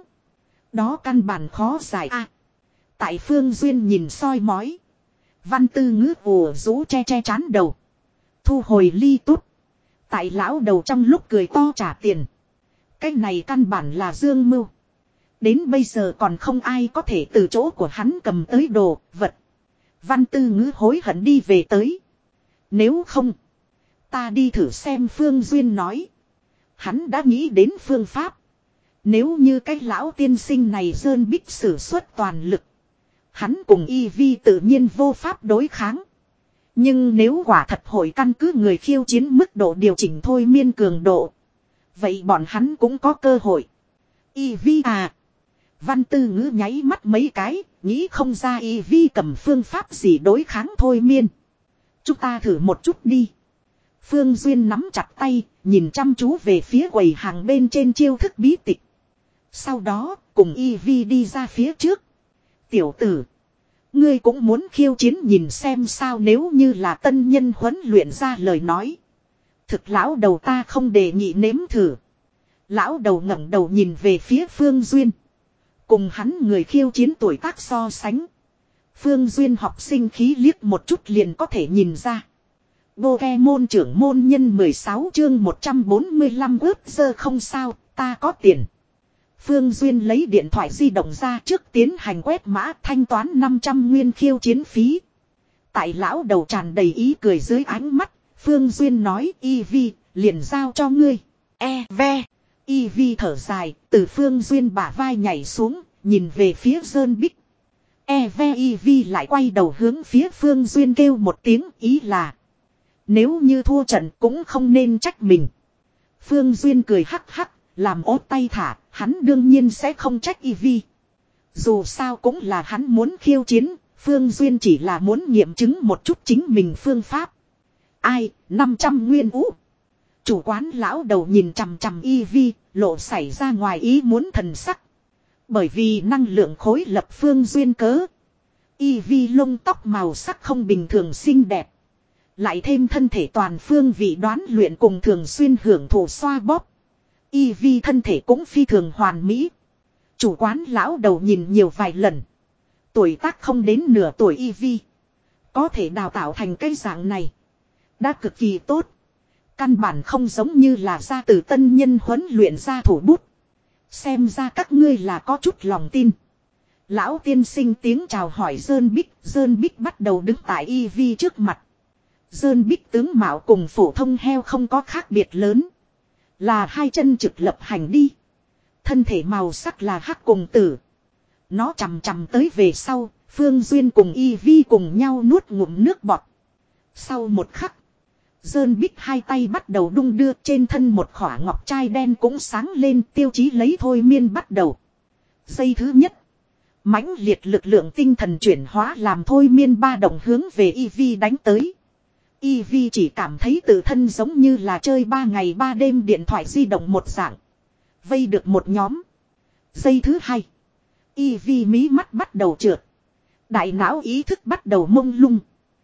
Đó căn bản khó giải a. À, tại Phương Duyên nhìn soi mói. Văn Tư Ngữ ùa rũ che che chán đầu. Thu hồi Ly Tút. Tại lão đầu trong lúc cười to trả tiền. Cái này căn bản là dương mưu. Đến bây giờ còn không ai có thể từ chỗ của hắn cầm tới đồ, vật. Văn Tư Ngữ hối hận đi về tới. Nếu không, ta đi thử xem. Phương Duyên nói. Hắn đã nghĩ đến phương pháp. Nếu như cái lão tiên sinh này Dơn Bích sử xuất toàn lực. Hắn cùng Eevee tự nhiên vô pháp đối kháng. Nhưng nếu quả thật hội căn cứ người khiêu chiến mức độ điều chỉnh thôi miên cường độ. Vậy bọn hắn cũng có cơ hội. Eevee à. Văn Tư Ngữ nháy mắt mấy cái, nghĩ không ra Eevee cầm phương pháp gì đối kháng thôi miên. Chúng ta thử một chút đi. Phương Duyên nắm chặt tay, nhìn chăm chú về phía quầy hàng bên trên chiêu thức bí tịch. Sau đó, cùng Eevee đi ra phía trước. Tiểu tử, ngươi cũng muốn khiêu chiến nhìn xem sao? Nếu như là tân nhân huấn luyện ra lời nói. Thực lão đầu ta không đề nghị nếm thử. Lão đầu ngẩng đầu nhìn về phía Phương Duyên. Cùng hắn người khiêu chiến tuổi tác so sánh. Phương Duyên học sinh khí liếc một chút liền có thể nhìn ra. Pokemon trưởng môn nhân mười sáu chương một trăm bốn mươi lăm ướp giờ không sao, ta có tiền. Phương Duyên lấy điện thoại di động ra trước tiến hành quét mã thanh toán năm trăm nguyên khiêu chiến phí. Tại lão đầu tràn đầy ý cười dưới ánh mắt, Phương Duyên nói Eevee, liền giao cho ngươi. E ve. Eevee thở dài, từ Phương Duyên bả vai nhảy xuống, nhìn về phía Dơn Bích. E ve Eevee lại quay đầu hướng phía Phương Duyên kêu một tiếng, ý là nếu như thua trận cũng không nên trách mình. Phương Duyên cười hắc hắc, làm ốt tay thả, hắn đương nhiên sẽ không trách Eevee. Dù sao cũng là hắn muốn khiêu chiến, Phương Duyên chỉ là muốn nghiệm chứng một chút chính mình phương pháp. Ai, năm trăm nguyên ú. Chủ quán lão đầu nhìn chằm chằm Eevee, lộ xảy ra ngoài ý muốn thần sắc. Bởi vì năng lượng khối lập Phương Duyên cớ. Eevee lông tóc màu sắc không bình thường xinh đẹp. Lại thêm thân thể toàn phương vị đoán luyện cùng thường xuyên hưởng thụ xoa bóp. Eevee thân thể cũng phi thường hoàn mỹ. Chủ quán lão đầu nhìn nhiều vài lần. Tuổi tác không đến nửa tuổi Eevee. Có thể đào tạo thành cái dạng này. Đã cực kỳ tốt. Căn bản không giống như là ra từ tân nhân huấn luyện ra thủ bút. Xem ra các ngươi là có chút lòng tin. Lão tiên sinh tiếng chào hỏi Dơn Bích. Dơn Bích bắt đầu đứng tại Eevee trước mặt. Dơn Bích tướng mạo cùng phổ thông heo không có khác biệt lớn. Là hai chân trực lập hành đi. Thân thể màu sắc là hắc cùng tử. Nó chằm chằm tới về sau. Phương Duyên cùng Eevee cùng nhau nuốt ngụm nước bọt. Sau một khắc. Dơn Bích hai tay bắt đầu đung đưa, trên thân một khỏa ngọc trai đen cũng sáng lên, tiêu chí lấy thôi miên bắt đầu. Giây thứ nhất. Mãnh liệt lực lượng tinh thần chuyển hóa làm thôi miên ba động hướng về Eevee đánh tới. Eevee chỉ cảm thấy tự thân giống như là chơi ba ngày ba đêm điện thoại di động một dạng. Vây được một nhóm. Giây thứ hai. Y Vi mí mắt bắt đầu trượt. Đại não ý thức bắt đầu mông lung.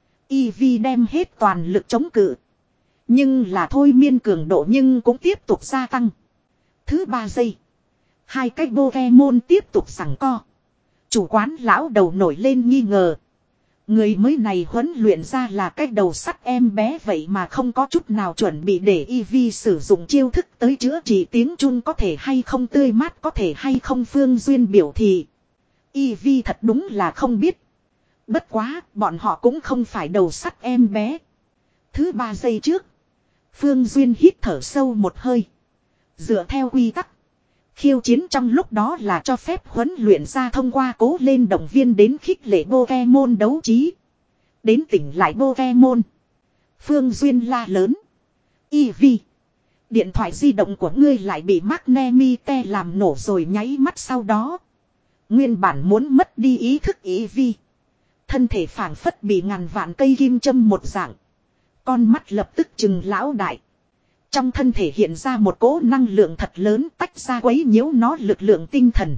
Y Vi đem hết toàn lực chống cự. Nhưng là thôi miên cường độ nhưng cũng tiếp tục gia tăng. Thứ ba giây. Hai cái Pokemon tiếp tục giằng co. Chủ quán lão đầu nổi lên nghi ngờ. Người mới này huấn luyện ra là cái đầu sắt em bé vậy mà không có chút nào chuẩn bị để Eevee sử dụng chiêu thức tới chữa trị tiếng Trung có thể hay không tươi mát có thể hay không Phương Duyên biểu thị. Eevee thật đúng là không biết. Bất quá bọn họ cũng không phải đầu sắt em bé. Thứ ba giây trước. Phương Duyên hít thở sâu một hơi. Dựa theo quy tắc. Khiêu chiến trong lúc đó là cho phép huấn luyện ra thông qua cố lên động viên đến khích lệ Pokemon đấu trí. Đến tỉnh lại Pokemon. Phương Duyên la lớn. Eevee. Điện thoại di động của ngươi lại bị Magnemite làm nổ rồi nháy mắt sau đó. Nguyên bản muốn mất đi ý thức Eevee. Thân thể phảng phất bị ngàn vạn cây kim châm một dạng. Con mắt lập tức trừng lão đại. Trong thân thể hiện ra một cỗ năng lượng thật lớn tách ra quấy nhiễu nó lực lượng tinh thần.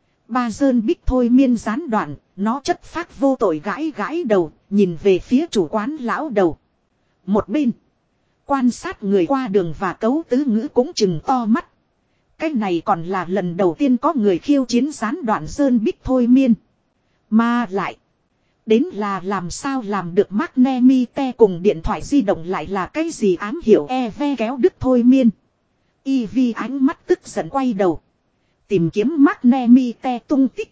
Ba dơn bích thôi miên gián đoạn, nó chất phác vô tội gãi gãi đầu, nhìn về phía chủ quán lão đầu. Một bên, quan sát người qua đường và cấu tứ ngữ cũng chừng to mắt. Cái này còn là lần đầu tiên có người khiêu chiến gián đoạn dơn bích thôi miên. Mà lại, đến là làm sao làm được Magnemite cùng điện thoại di động lại là cái gì ám hiểu e ve kéo đứt thôi miên. Eevee ánh mắt tức giận quay đầu. Tìm kiếm Magnemite tung tích.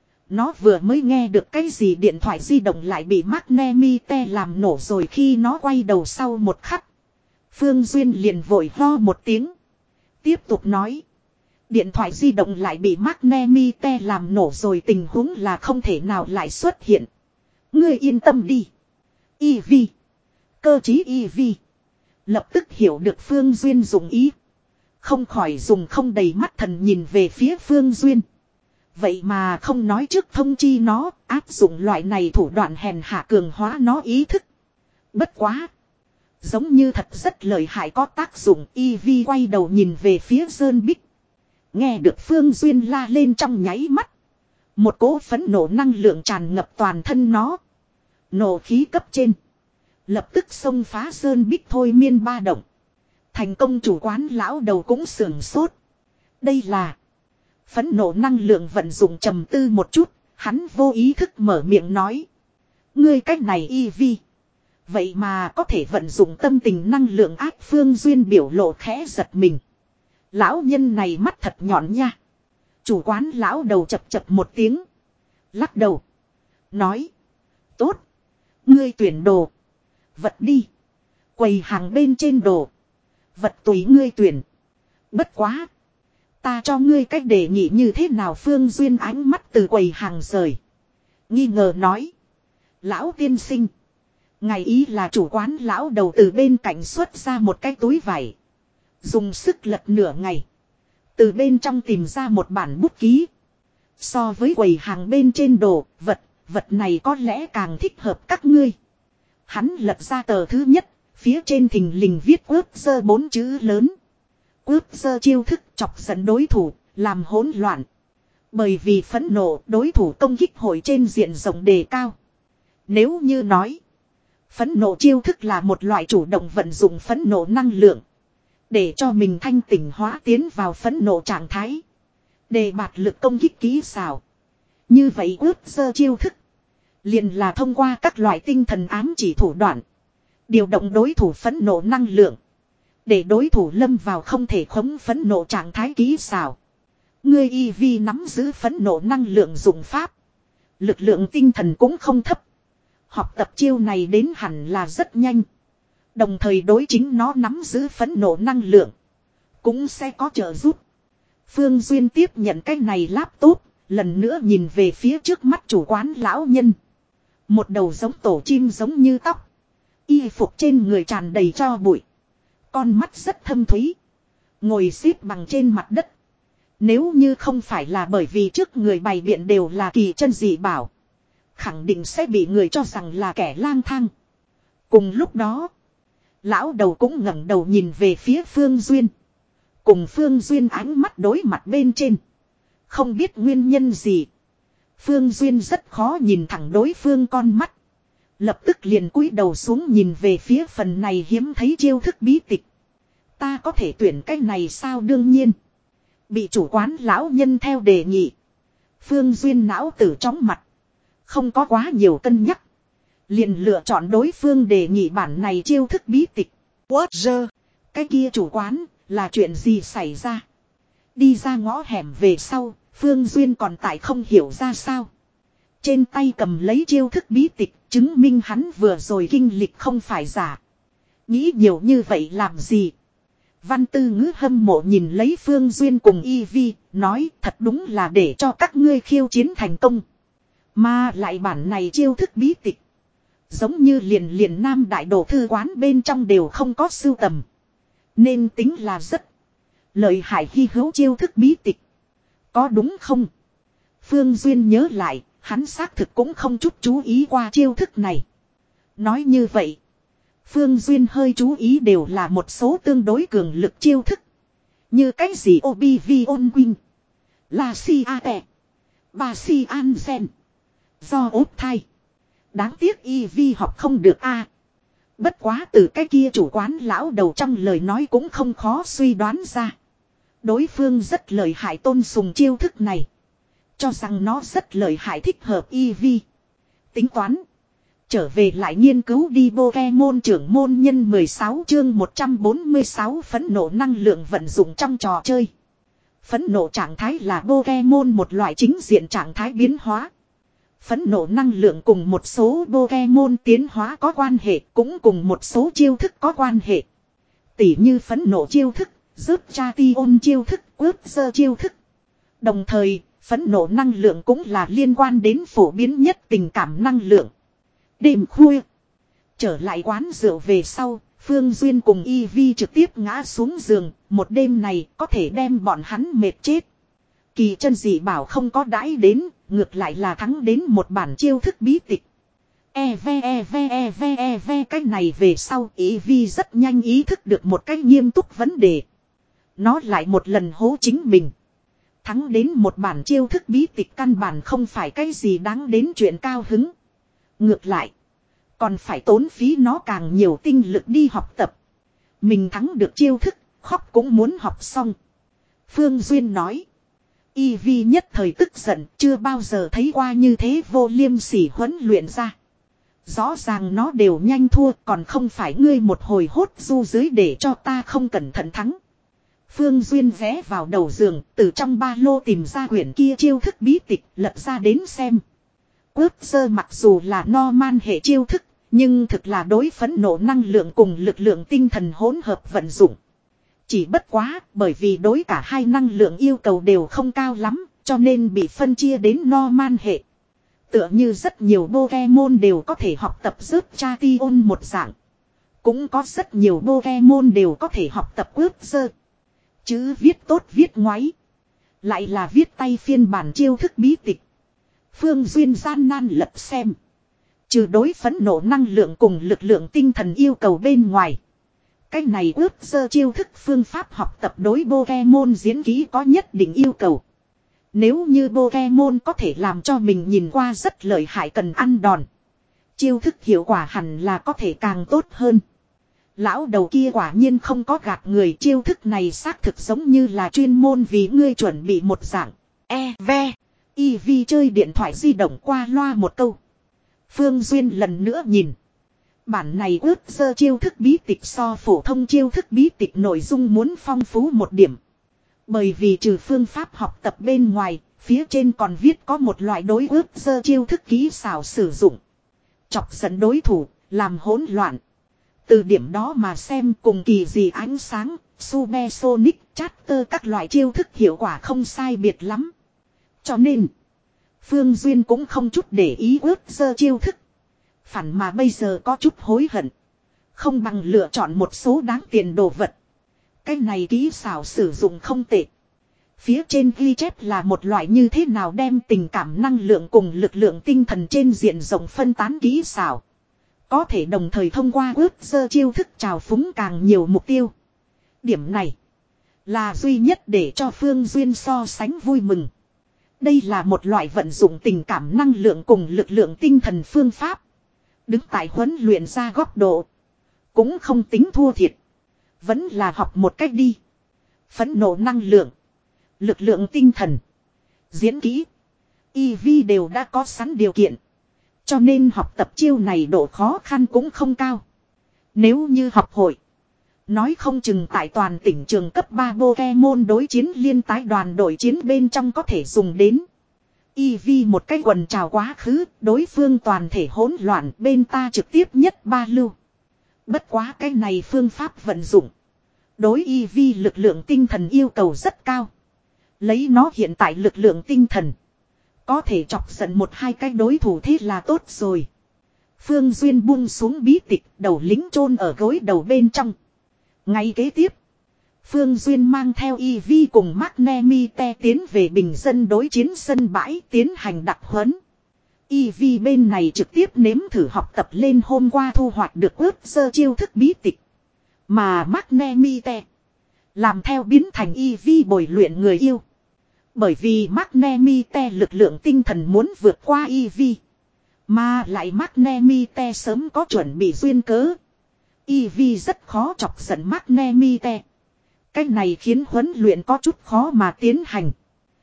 Nó vừa mới nghe được cái gì điện thoại di động lại bị Magnemite làm nổ rồi khi nó quay đầu sau một khắc. Phương Duyên liền vội ho một tiếng. Tiếp tục nói. Điện thoại di động lại bị Magnemite làm nổ rồi tình huống là không thể nào lại xuất hiện. Ngươi yên tâm đi. Eevee. Cơ chí Eevee. Lập tức hiểu được Phương Duyên dùng ý. Không khỏi dùng không đầy mắt thần nhìn về phía Phương Duyên. Vậy mà không nói trước thông chi nó, áp dụng loại này thủ đoạn hèn hạ cường hóa nó ý thức. Bất quá. Giống như thật rất lợi hại có tác dụng. Eevee quay đầu nhìn về phía Dơn Bích. Nghe được Phương Duyên la lên trong nháy mắt. Một cỗ phẫn nộ năng lượng tràn ngập toàn thân nó. Nổ khí cấp trên. Lập tức xông phá Dơn Bích thôi miên ba động. Thành công chủ quán lão đầu cũng sưởng sốt. Đây là. Phẫn nộ năng lượng vận dụng trầm tư một chút. Hắn vô ý thức mở miệng nói. Ngươi cách này Eevee. Vậy mà có thể vận dụng tâm tình năng lượng ác. Phương Duyên biểu lộ khẽ giật mình. Lão nhân này mắt thật nhọn nha. Chủ quán lão đầu chập chập một tiếng. Lắc đầu. Nói. Tốt. Ngươi tuyển đồ. Vật đi. Quầy hàng bên trên đồ. Vật tùy ngươi tuyển. Bất quá. Ta cho ngươi cách đề nghị như thế nào. Phương Duyên ánh mắt từ quầy hàng rời. Nghi ngờ nói. Lão tiên sinh. Ngài ý là chủ quán lão đầu từ bên cạnh xuất ra một cái túi vải. Dùng sức lật nửa ngày. Từ bên trong tìm ra một bản bút ký. So với quầy hàng bên trên đồ, vật, vật này có lẽ càng thích hợp các ngươi. Hắn lật ra tờ thứ nhất, phía trên thình lình viết ướp sơ bốn chữ lớn. Ướp sơ chiêu thức chọc giận đối thủ, làm hỗn loạn. Bởi vì phẫn nộ, đối thủ công kích hội trên diện rộng đề cao. Nếu như nói, phẫn nộ chiêu thức là một loại chủ động vận dụng phẫn nộ năng lượng. Để cho mình thanh tỉnh hóa tiến vào phẫn nộ trạng thái. Đề bạt lực công kích kỹ xảo. Như vậy ướp sơ chiêu thức. Liền là thông qua các loại tinh thần ám chỉ thủ đoạn. Điều động đối thủ phẫn nộ năng lượng. Để đối thủ lâm vào không thể khống phẫn nộ trạng thái kỹ xảo. Ngươi Eevee nắm giữ phẫn nộ năng lượng dụng pháp. Lực lượng tinh thần cũng không thấp. Học tập chiêu này đến hẳn là rất nhanh. Đồng thời đối chính nó nắm giữ phẫn nộ năng lượng. Cũng sẽ có trợ giúp. Phương Duyên tiếp nhận cái này laptop. Lần nữa nhìn về phía trước mắt chủ quán lão nhân. Một đầu giống tổ chim giống như tóc. Y phục trên người tràn đầy tro bụi. Con mắt rất thâm thúy. Ngồi xếp bằng trên mặt đất. Nếu như không phải là bởi vì trước người bày biện đều là kỳ chân dị bảo. Khẳng định sẽ bị người cho rằng là kẻ lang thang. Cùng lúc đó. Lão đầu cũng ngẩng đầu nhìn về phía Phương Duyên. Cùng Phương Duyên ánh mắt đối mặt bên trên. Không biết nguyên nhân gì. Phương Duyên rất khó nhìn thẳng đối phương con mắt. Lập tức liền cúi đầu xuống nhìn về phía phần này hiếm thấy chiêu thức bí tịch. Ta có thể tuyển cái này sao? Đương nhiên. Bị chủ quán lão nhân theo đề nghị. Phương Duyên não tử chóng mặt. Không có quá nhiều cân nhắc. Liền lựa chọn đối phương đề nghị bản này chiêu thức bí tịch. What the? Cái kia chủ quán, là chuyện gì xảy ra? Đi ra ngõ hẻm về sau, Phương Duyên còn tại không hiểu ra sao. Trên tay cầm lấy chiêu thức bí tịch, chứng minh hắn vừa rồi kinh lịch không phải giả. Nghĩ nhiều như vậy làm gì? Văn Tư Ngữ hâm mộ nhìn lấy Phương Duyên cùng Y Vi, nói thật đúng là để cho các ngươi khiêu chiến thành công. Mà lại bản này chiêu thức bí tịch. Giống như liền liền Nam Đại Đồ thư quán bên trong đều không có sưu tầm. Nên tính là rất lợi hại hy hữu chiêu thức bí tịch. Có đúng không? Phương Duyên nhớ lại, hắn xác thực cũng không chút chú ý qua chiêu thức này. Nói như vậy, Phương Duyên hơi chú ý đều là một số tương đối cường lực chiêu thức. Như cái gì Oblivion Wing, La Si A Tè, Ba Si An Gen, do ốp thai. Đáng tiếc Y Vi học không được a. Bất quá từ cái kia chủ quán lão đầu trong lời nói cũng không khó suy đoán ra. Đối phương rất lợi hại, tôn sùng chiêu thức này. Cho rằng nó rất lợi hại, thích hợp Y Vi. Tính toán. Trở về lại nghiên cứu đi. Pokemon trưởng môn nhân mười sáu chương một trăm bốn mươi sáu phẫn nộ năng lượng vận dụng trong trò chơi. Phẫn nộ trạng thái là Pokemon một loại chính diện trạng thái biến hóa. Phẫn nộ năng lượng cùng một số Pokemon tiến hóa có quan hệ, cũng cùng một số chiêu thức có quan hệ. Tỉ như phẫn nộ chiêu thức, rớt Chation chiêu thức, cướp giơ chiêu thức. Đồng thời, phẫn nộ năng lượng cũng là liên quan đến phổ biến nhất tình cảm năng lượng. Đêm khuya, trở lại quán rượu về sau, Phương Duyên cùng Y Vi trực tiếp ngã xuống giường, một đêm này có thể đem bọn hắn mệt chết. Kỳ chân dị bảo không có đãi đến, ngược lại là thắng đến một bản chiêu thức bí tịch. E ve e ve e ve e ve cái này về sau, Y Vi rất nhanh ý thức được một cái nghiêm túc vấn đề. Nó lại một lần hố chính mình. Thắng đến một bản chiêu thức bí tịch căn bản không phải cái gì đáng đến chuyện cao hứng. Ngược lại, còn phải tốn phí nó càng nhiều tinh lực đi học tập. Mình thắng được chiêu thức, khóc cũng muốn học xong. Phương Duyên nói. Y Vi nhất thời tức giận, chưa bao giờ thấy qua như thế vô liêm sỉ huấn luyện ra. Rõ ràng nó đều nhanh thua, còn không phải ngươi một hồi hốt du dưới để cho ta không cẩn thận thắng. Phương Duyên ghé vào đầu giường, từ trong ba lô tìm ra quyển kia chiêu thức bí tịch, lật ra đến xem. Cướp giơ mặc dù là Norman hệ chiêu thức, nhưng thực là đối phẫn nộ năng lượng cùng lực lượng tinh thần hỗn hợp vận dụng. Chỉ bất quá, bởi vì đối cả hai năng lượng yêu cầu đều không cao lắm, cho nên bị phân chia đến Norman hệ. Tựa như rất nhiều Pokemon đều có thể học tập rớt Chation một dạng. Cũng có rất nhiều Pokemon đều có thể học tập cướp giơ. Chữ viết tốt viết ngoáy. Lại là viết tay phiên bản chiêu thức bí tịch. Phương Duyên gian nan lật xem. Trừ đối phẫn nộ năng lượng cùng lực lượng tinh thần yêu cầu bên ngoài. Cái này ướp sơ chiêu thức phương pháp học tập đối Pokemon diễn ký có nhất định yêu cầu. Nếu như Pokemon có thể làm cho mình nhìn qua rất lợi hại cần ăn đòn. Chiêu thức hiệu quả hẳn là có thể càng tốt hơn. Lão đầu kia quả nhiên không có gạt người, chiêu thức này xác thực giống như là chuyên môn vì ngươi chuẩn bị một dạng. E ve. Y Vi chơi điện thoại di động qua loa một câu. Phương Duyên lần nữa nhìn. Bản này ướp sơ chiêu thức bí tịch so phổ thông chiêu thức bí tịch nội dung muốn phong phú một điểm. Bởi vì trừ phương pháp học tập bên ngoài, phía trên còn viết có một loại đối ướp sơ chiêu thức kỹ xảo sử dụng. Chọc giận đối thủ, làm hỗn loạn. Từ điểm đó mà xem cùng kỳ gì ánh sáng, Supersonic, Chatter các loại chiêu thức hiệu quả không sai biệt lắm. Cho nên, Phương Duyên cũng không chút để ý ướp sơ chiêu thức. Phản mà bây giờ có chút hối hận. Không bằng lựa chọn một số đáng tiền đồ vật. Cái này kỹ xảo sử dụng không tệ. Phía trên ghi chép là một loại như thế nào đem tình cảm năng lượng cùng lực lượng tinh thần trên diện rộng phân tán kỹ xảo. Có thể đồng thời thông qua ướp sơ chiêu thức trào phúng càng nhiều mục tiêu. Điểm này là duy nhất để cho Phương Duyên so sánh vui mừng. Đây là một loại vận dụng tình cảm năng lượng cùng lực lượng tinh thần phương pháp. Đứng tại huấn luyện ra góc độ. Cũng không tính thua thiệt. Vẫn là học một cách đi. Phẫn nộ năng lượng. Lực lượng tinh thần. Diễn kỹ. e vê đều đã có sẵn điều kiện. Cho nên học tập chiêu này độ khó khăn cũng không cao. Nếu như học hội. Nói không chừng tại toàn tỉnh trường cấp ba Pokemon đối chiến liên tái đoàn đội chiến bên trong có thể dùng đến. e vê một cái quần trào quá khứ, đối phương toàn thể hỗn loạn, bên ta trực tiếp nhất ba lưu. Bất quá cái này phương pháp vận dụng. Đối e vê lực lượng tinh thần yêu cầu rất cao. Lấy nó hiện tại lực lượng tinh thần. Có thể chọc giận một hai cái đối thủ thế là tốt rồi. Phương Duyên buông xuống bí tịch, đầu lính chôn ở gối đầu bên trong. Ngay kế tiếp, Phương Duyên mang theo e vê cùng Magnemite tiến về bình dân đối chiến sân bãi tiến hành đặc huấn. e vê bên này trực tiếp nếm thử học tập lên hôm qua thu hoạch được ướp sơ chiêu thức bí tịch. Mà Magnemite làm theo biến thành e vê bồi luyện người yêu. Bởi vì Magnemite lực lượng tinh thần muốn vượt qua e vê. Mà lại Magnemite sớm có chuẩn bị duyên cớ. e vê rất khó chọc giận Magnemite. Cái này khiến huấn luyện có chút khó mà tiến hành.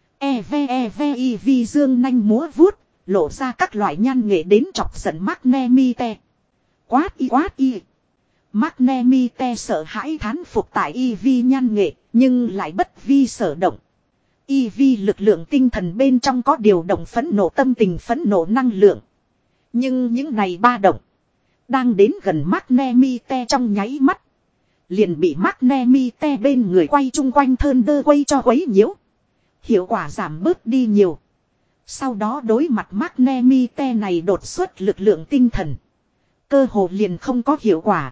Eve eve e vê dương nanh múa vuốt, lộ ra các loại nhan nghệ đến chọc giận Magnemite. Quát y quát y. Magnemite sợ hãi thán phục tại e vê nhan nghệ, nhưng lại bất vi sở động. e vê lực lượng tinh thần bên trong có điều động phẫn nộ tâm tình phẫn nộ năng lượng. Nhưng những này ba động. Đang đến gần Magnemite trong nháy mắt. Liền bị Magnemite bên người quay chung quanh thơn đơ quay cho quấy nhiễu. Hiệu quả giảm bớt đi nhiều. Sau đó đối mặt Magnemite này đột xuất lực lượng tinh thần. Cơ hồ liền không có hiệu quả.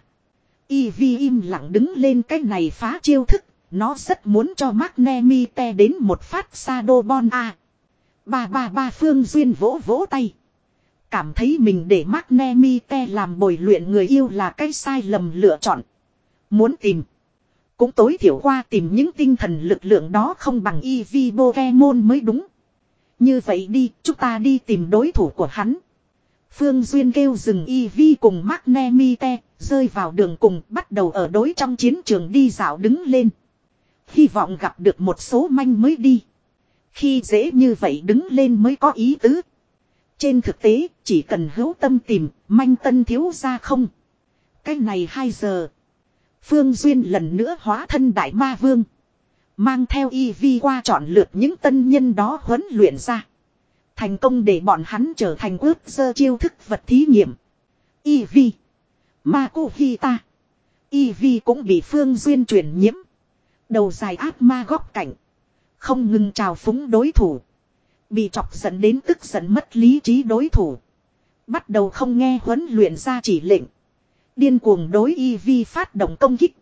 e vê im lặng đứng lên cái này phá chiêu thức. Nó rất muốn cho Magnemite đến một phát Shadowball A. Ba ba ba Phương Duyên vỗ vỗ tay. Cảm thấy mình để Magnemite làm bồi luyện người yêu là cái sai lầm lựa chọn. Muốn tìm. Cũng tối thiểu qua tìm những tinh thần lực lượng đó không bằng e vê Pokemon mới đúng. Như vậy đi, chúng ta đi tìm đối thủ của hắn. Phương Duyên kêu dừng e vê cùng Magnemite, rơi vào đường cùng bắt đầu ở đối trong chiến trường đi dạo đứng lên. Hy vọng gặp được một số manh mới đi. Khi dễ như vậy đứng lên mới có ý tứ. Trên thực tế, chỉ cần hữu tâm tìm, manh tân thiếu ra không. Cái này hai giờ. Phương Duyên lần nữa hóa thân đại ma vương. Mang theo e vê qua chọn lượt những tân nhân đó huấn luyện ra. Thành công để bọn hắn trở thành ướp sơ chiêu thức vật thí nghiệm. e vê. Makuhita. e vê cũng bị Phương Duyên truyền nhiễm. Đầu dài ác ma góc cạnh. Không ngừng trào phúng đối thủ. Bị chọc giận đến tức giận mất lý trí đối thủ. Bắt đầu không nghe huấn luyện ra chỉ lệnh. Điên cuồng đối e vê phát động công kích.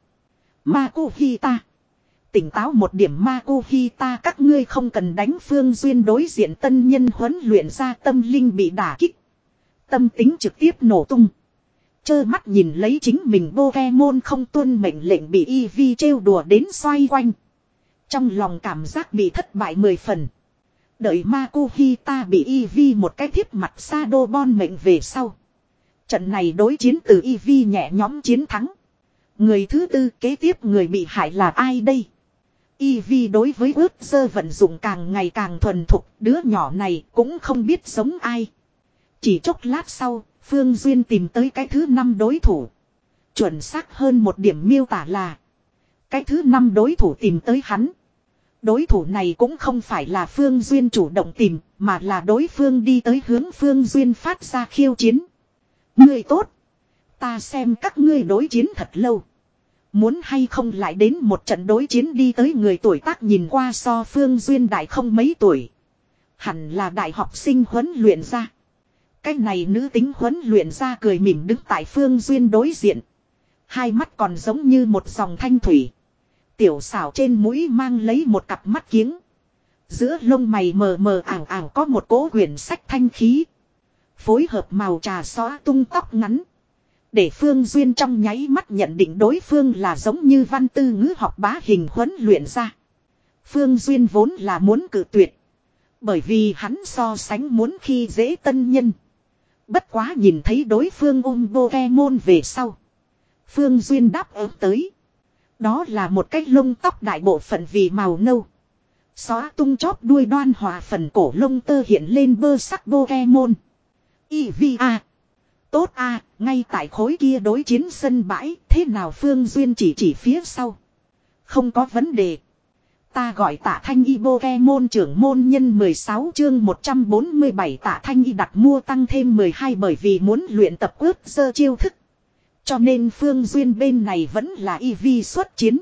Makuhita. Tỉnh táo một điểm Makuhita, các ngươi không cần đánh. Phương Duyên đối diện tân nhân huấn luyện ra tâm linh bị đả kích. Tâm tính trực tiếp nổ tung. Chơ mắt nhìn lấy chính mình Pokemon không tuân mệnh lệnh bị e vê trêu đùa đến xoay quanh. Trong lòng cảm giác bị thất bại mười phần. Đợi Makuhita bị e vê một cái thiếp mặt Shadowball mệnh về sau. Trận này đối chiến từ e vê nhẹ nhõm chiến thắng. Người thứ tư kế tiếp người bị hại là ai đây? e vê đối với ướp sơ vận dụng càng ngày càng thuần thục, đứa nhỏ này cũng không biết giống ai. Chỉ chốc lát sau, Phương Duyên tìm tới cái thứ năm đối thủ. Chuẩn xác hơn một điểm miêu tả là cái thứ năm đối thủ tìm tới hắn. Đối thủ này cũng không phải là Phương Duyên chủ động tìm, mà là đối phương đi tới hướng Phương Duyên phát ra khiêu chiến. Ngươi tốt. Ta xem các ngươi đối chiến thật lâu. Muốn hay không lại đến một trận đối chiến đi tới người tuổi tác nhìn qua so Phương Duyên đại không mấy tuổi. Hẳn là đại học sinh huấn luyện ra. Cái này nữ tính huấn luyện ra cười mỉm đứng tại Phương Duyên đối diện. Hai mắt còn giống như một dòng thanh thủy. Tiểu xảo trên mũi mang lấy một cặp mắt kiếng. Giữa lông mày mờ mờ ảo ảo có một cỗ quyển sách thanh khí. Phối hợp màu trà xóa tung tóc ngắn. Để Phương Duyên trong nháy mắt nhận định đối phương là giống như văn tư ngữ học bá hình huấn luyện ra. Phương Duyên vốn là muốn cự tuyệt. Bởi vì hắn so sánh muốn khi dễ tân nhân. Bất quá nhìn thấy đối phương ôm Pokemon về sau. Phương Duyên đáp ứng tới. Đó là một cái lông tóc đại bộ phận vì màu nâu. Xóa tung chóp đuôi đoan hòa phần cổ lông tơ hiện lên bơ sắc Pokemon. Eevee a. Tốt a, ngay tại khối kia đối chiến sân bãi, thế nào Phương Duyên chỉ chỉ phía sau. Không có vấn đề. Ta gọi Tạ Thanh Y Pokemon trưởng môn nhân mười sáu chương một trăm bốn mươi bảy Tạ Thanh Y đặt mua tăng thêm mười hai bởi vì muốn luyện tập ướp sơ chiêu thức. Cho nên Phương Duyên bên này vẫn là Eevee xuất chiến.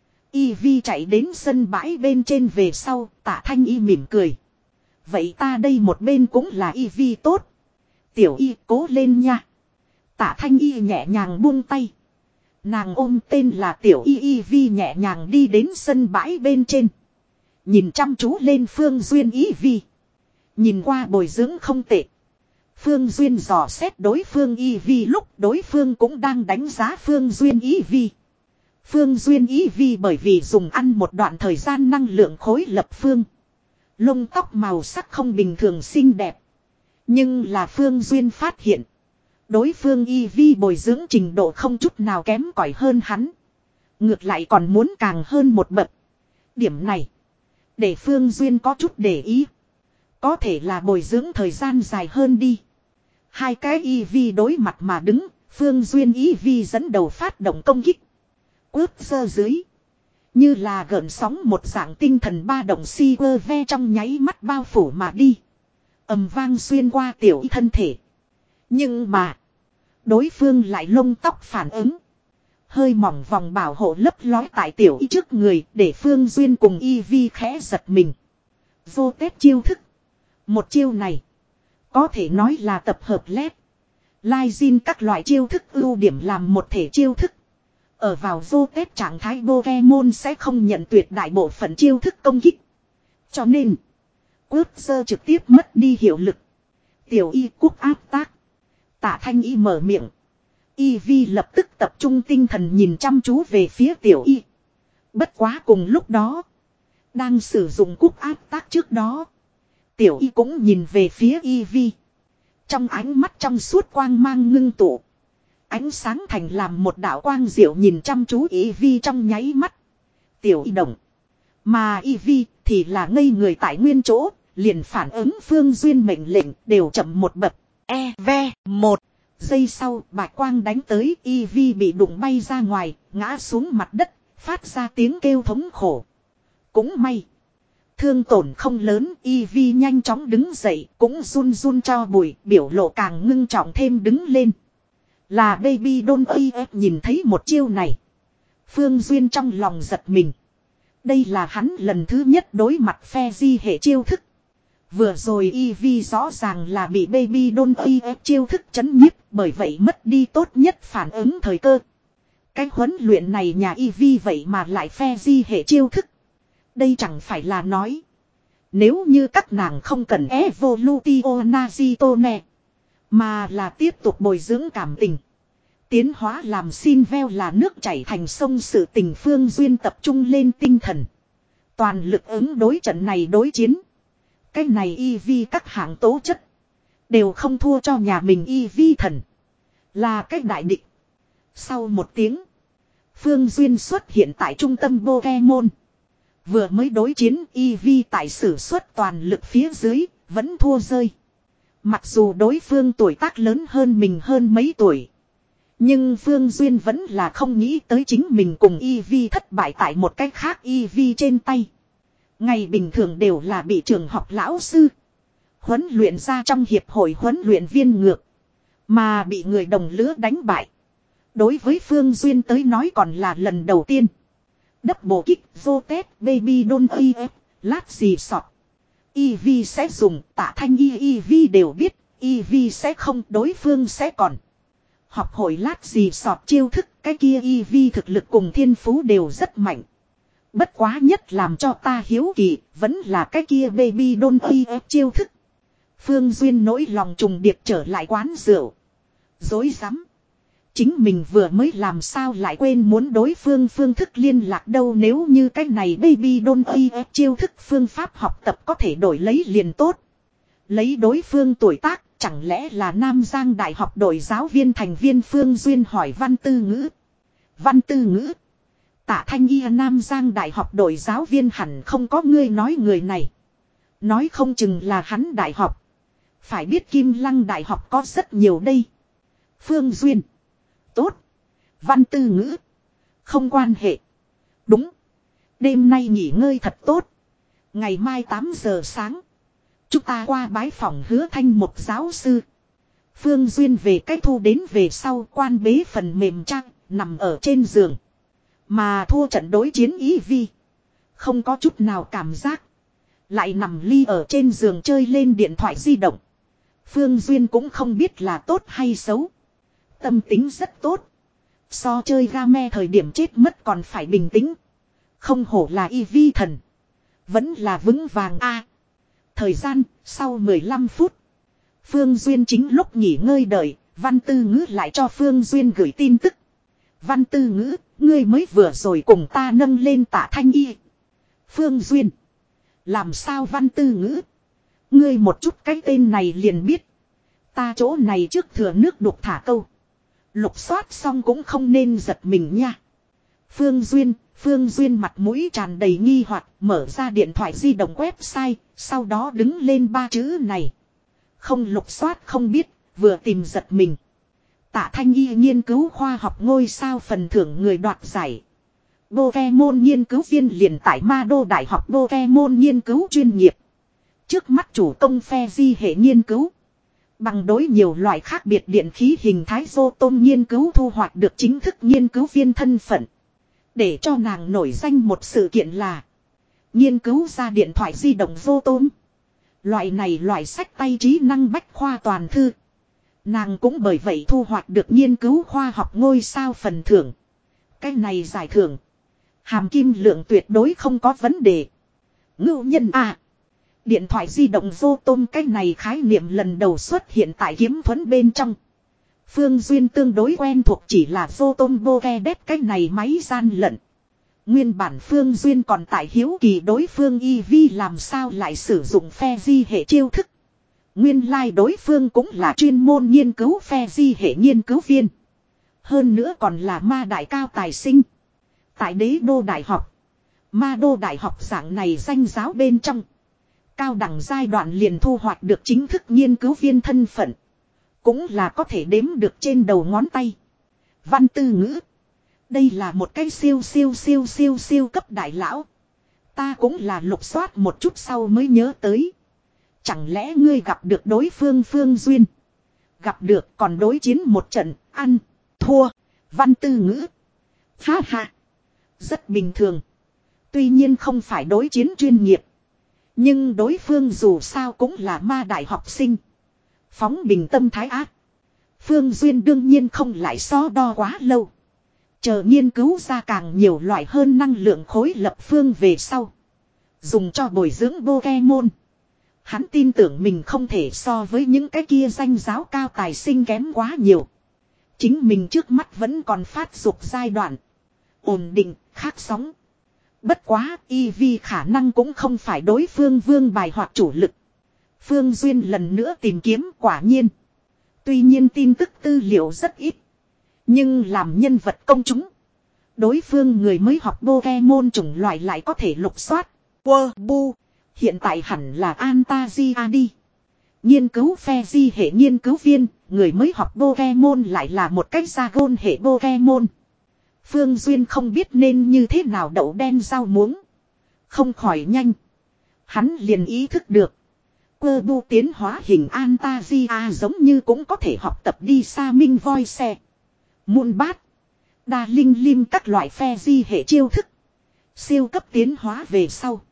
Eevee chạy đến sân bãi bên trên về sau, Tạ Thanh Y mỉm cười. Vậy ta đây một bên cũng là Eevee tốt. Tiểu Y cố lên nha. Tạ Thanh Y nhẹ nhàng buông tay. Nàng ôm tên là Tiểu Y Eevee nhẹ nhàng đi đến sân bãi bên trên. Nhìn chăm chú lên Phương Duyên Eevee. Nhìn qua bồi dưỡng không tệ. Phương Duyên dò xét đối phương Eevee lúc đối phương cũng đang đánh giá Phương Duyên Eevee. Phương Duyên Eevee bởi vì dùng ăn một đoạn thời gian năng lượng khối lập phương. Lông tóc màu sắc không bình thường xinh đẹp. Nhưng là Phương Duyên phát hiện. Đối phương Eevee bồi dưỡng trình độ không chút nào kém cỏi hơn hắn. Ngược lại còn muốn càng hơn một bậc. Điểm này. Để Phương Duyên có chút để ý. Có thể là bồi dưỡng thời gian dài hơn đi. Hai cái Eevee đối mặt mà đứng. Phương Duyên Eevee dẫn đầu phát động công kích. Quớt sơ dưới. Như là gợn sóng một dạng tinh thần ba động si vơ ve trong nháy mắt bao phủ mà đi. Ầm vang xuyên qua tiểu y thân thể. Nhưng mà. Đối phương lại lông tóc phản ứng. Hơi mỏng vòng bảo hộ lấp lói tại tiểu y trước người. Để Phương Duyên cùng Eevee khẽ giật mình. Vô tết chiêu thức. Một chiêu này. Có thể nói là tập hợp led. Lai Jin các loại chiêu thức ưu điểm làm một thể chiêu thức. Ở vào vô tết trạng thái Pokemon sẽ không nhận tuyệt đại bộ phận chiêu thức công kích. Cho nên. Quốc sơ trực tiếp mất đi hiệu lực. Tiểu y quốc áp tác. Tạ Thanh Y mở miệng. Eevee lập tức tập trung tinh thần nhìn chăm chú về phía tiểu y. Bất quá cùng lúc đó. Đang sử dụng quốc áp tác trước đó. Tiểu y cũng nhìn về phía Eevee. Trong ánh mắt trong suốt quang mang ngưng tụ. Ánh sáng thành làm một đạo quang diệu nhìn chăm chú Eevee trong nháy mắt. Tiểu y động. Mà Eevee thì là ngây người tại nguyên chỗ. Liền phản ứng Phương Duyên mệnh lệnh đều chậm một bậc. E V một giây sau bạch quang đánh tới Eevee bị đụng bay ra ngoài. Ngã xuống mặt đất. Phát ra tiếng kêu thống khổ. Cũng may. Thương tổn không lớn, Eevee nhanh chóng đứng dậy, cũng run run cho bụi, biểu lộ càng ngưng trọng thêm đứng lên. Là Baby Doll a ép nhìn thấy một chiêu này. Phương Duyên trong lòng giật mình. Đây là hắn lần thứ nhất đối mặt phe di hệ chiêu thức. Vừa rồi Eevee rõ ràng là bị Baby Doll a ép chiêu thức chấn nhiếp, bởi vậy mất đi tốt nhất phản ứng thời cơ. Cái huấn luyện này nhà Eevee vậy mà lại phe di hệ chiêu thức. Đây chẳng phải là nói. Nếu như các nàng không cần Evolutio Nazitone. Mà là tiếp tục bồi dưỡng cảm tình. Tiến hóa làm xin veo là nước chảy thành sông sự tình Phương Duyên tập trung lên tinh thần. Toàn lực ứng đối trận này đối chiến. Cái này Eevee các hạng tố chất. Đều không thua cho nhà mình Eevee thần. Là cái đại địch. Sau một tiếng. Phương Duyên xuất hiện tại trung tâm Pokemon. Vừa mới đối chiến Eevee tại sử xuất toàn lực phía dưới, vẫn thua rơi. Mặc dù đối phương tuổi tác lớn hơn mình hơn mấy tuổi. Nhưng Phương Duyên vẫn là không nghĩ tới chính mình cùng Eevee thất bại tại một cách khác Eevee trên tay. Ngày bình thường đều là bị trường học lão sư. Huấn luyện ra trong hiệp hội huấn luyện viên ngược. Mà bị người đồng lứa đánh bại. Đối với Phương Duyên tới nói còn là lần đầu tiên. Double kick, Zotet, Baby Doll a ép, lát gì sọt. Eevee sẽ dùng, Tạ Thanh Y Eevee đều biết, Eevee sẽ không, đối phương sẽ còn. Học hội lát gì sọt chiêu thức, cái kia Eevee thực lực cùng thiên phú đều rất mạnh. Bất quá nhất làm cho ta hiếu kỳ, vẫn là cái kia Baby Doll a ép chiêu thức. Phương Duyên nỗi lòng trùng điệp trở lại quán rượu. Dối rắm Chính mình vừa mới làm sao lại quên muốn đối phương phương thức liên lạc đâu, nếu như cái này baby doll a ép chiêu thức phương pháp học tập có thể đổi lấy liền tốt. Lấy đối phương tuổi tác, chẳng lẽ là Nam Giang Đại học đội giáo viên thành viên Phương Duyên hỏi Văn Tư Ngữ. Văn Tư Ngữ. Tạ Thanh Y Nam Giang Đại học đội giáo viên hẳn không có ngươi nói người này. Nói không chừng là hắn đại học. Phải biết Kim Lăng Đại học có rất nhiều đây. Phương Duyên. Tốt. Văn Tư Ngữ. Không quan hệ. Đúng. Đêm nay nghỉ ngơi thật tốt. Ngày mai tám giờ sáng. Chúng ta qua bái phòng Hứa Thanh một giáo sư. Phương Duyên về cách thu đến về sau quan bế phần mềm trang, nằm ở trên giường. Mà thua trận đối chiến ý vi. Không có chút nào cảm giác. Lại nằm ly ở trên giường chơi lên điện thoại di động. Phương Duyên cũng không biết là tốt hay xấu. Tâm tính rất tốt. So chơi game thời điểm chết mất còn phải bình tĩnh. Không hổ là y vi thần. Vẫn là vững vàng a. Thời gian sau mười lăm phút. Phương Duyên chính lúc nghỉ ngơi đợi. Văn Tư Ngữ lại cho Phương Duyên gửi tin tức. Văn Tư Ngữ, ngươi mới vừa rồi cùng ta nâng lên Tạ Thanh Y. Phương Duyên. Làm sao Văn Tư Ngữ? Ngươi một chút cái tên này liền biết. Ta chỗ này trước thừa nước đục thả câu. Lục soát xong cũng không nên giật mình nha. Phương Duyên, Phương Duyên mặt mũi tràn đầy nghi hoặc mở ra điện thoại di động website, sau đó đứng lên ba chữ này. Không lục soát không biết, vừa tìm giật mình. Tạ Thanh Y nghiên cứu khoa học ngôi sao phần thưởng người đoạt giải. Pokemon nghiên cứu viên liền tại Ma Đô Đại học Pokemon nghiên cứu chuyên nghiệp. Trước mắt chủ công phe di hệ nghiên cứu. Bằng đối nhiều loại khác biệt điện khí hình thái dô tôm nghiên cứu thu hoạch được chính thức nghiên cứu viên thân phận. Để cho nàng nổi danh một sự kiện là nghiên cứu ra điện thoại di động dô tôm. Loại này loại sách tay trí năng bách khoa toàn thư. Nàng cũng bởi vậy thu hoạch được nghiên cứu khoa học ngôi sao phần thưởng. Cái này giải thưởng. Hàm kim lượng tuyệt đối không có vấn đề. Ngưu nhân à. Điện thoại di động vô tôm cái này khái niệm lần đầu xuất hiện tại kiếm thuẫn bên trong. Phương Duyên tương đối quen thuộc chỉ là vô tôm bô ke đét cái này máy gian lận. Nguyên bản Phương Duyên còn tại hiếu kỳ đối phương y vi làm sao lại sử dụng phe di hệ chiêu thức. Nguyên lai like đối phương cũng là chuyên môn nghiên cứu phe di hệ nghiên cứu viên. Hơn nữa còn là ma đại cao tài sinh. Tại đế đô đại học. Ma đô đại học dạng này danh giáo bên trong. Cao đẳng giai đoạn liền thu hoạch được chính thức nghiên cứu viên thân phận. Cũng là có thể đếm được trên đầu ngón tay. Văn Tư Ngữ. Đây là một cái siêu siêu siêu siêu siêu cấp đại lão. Ta cũng là lục soát một chút sau mới nhớ tới. Chẳng lẽ ngươi gặp được đối phương Phương Duyên. Gặp được còn đối chiến một trận, ăn, thua, Văn Tư Ngữ. Ha ha. Rất bình thường. Tuy nhiên không phải đối chiến chuyên nghiệp. Nhưng đối phương dù sao cũng là ma đại học sinh. Phóng bình tâm thái ác. Phương Duyên đương nhiên không lại so đo quá lâu. Chờ nghiên cứu ra càng nhiều loại hơn năng lượng khối lập phương về sau. Dùng cho bồi dưỡng Pokemon. Hắn tin tưởng mình không thể so với những cái kia danh giáo cao tài sinh kém quá nhiều. Chính mình trước mắt vẫn còn phát dục giai đoạn. Ổn định, khác sóng. Bất quá, y vi khả năng cũng không phải đối phương vương bài hoặc chủ lực. Phương Duyên lần nữa tìm kiếm quả nhiên. Tuy nhiên tin tức tư liệu rất ít. Nhưng làm nhân vật công chúng. Đối phương người mới học Pokemon chủng loại lại có thể lục soát. Quơ bu. Hiện tại hẳn là Antasia đi. Nghiên cứu phe di hệ nghiên cứu viên. Người mới học Pokemon lại là một cách gia gôn hệ Pokemon. Phương Duyên không biết nên như thế nào đậu đen rau muống. Không khỏi nhanh. Hắn liền ý thức được. Cơ bu tiến hóa hình Antasia giống như cũng có thể học tập đi xa minh voi xe. Muôn bát. Đa linh lim các loại phe di hệ chiêu thức. Siêu cấp tiến hóa về sau.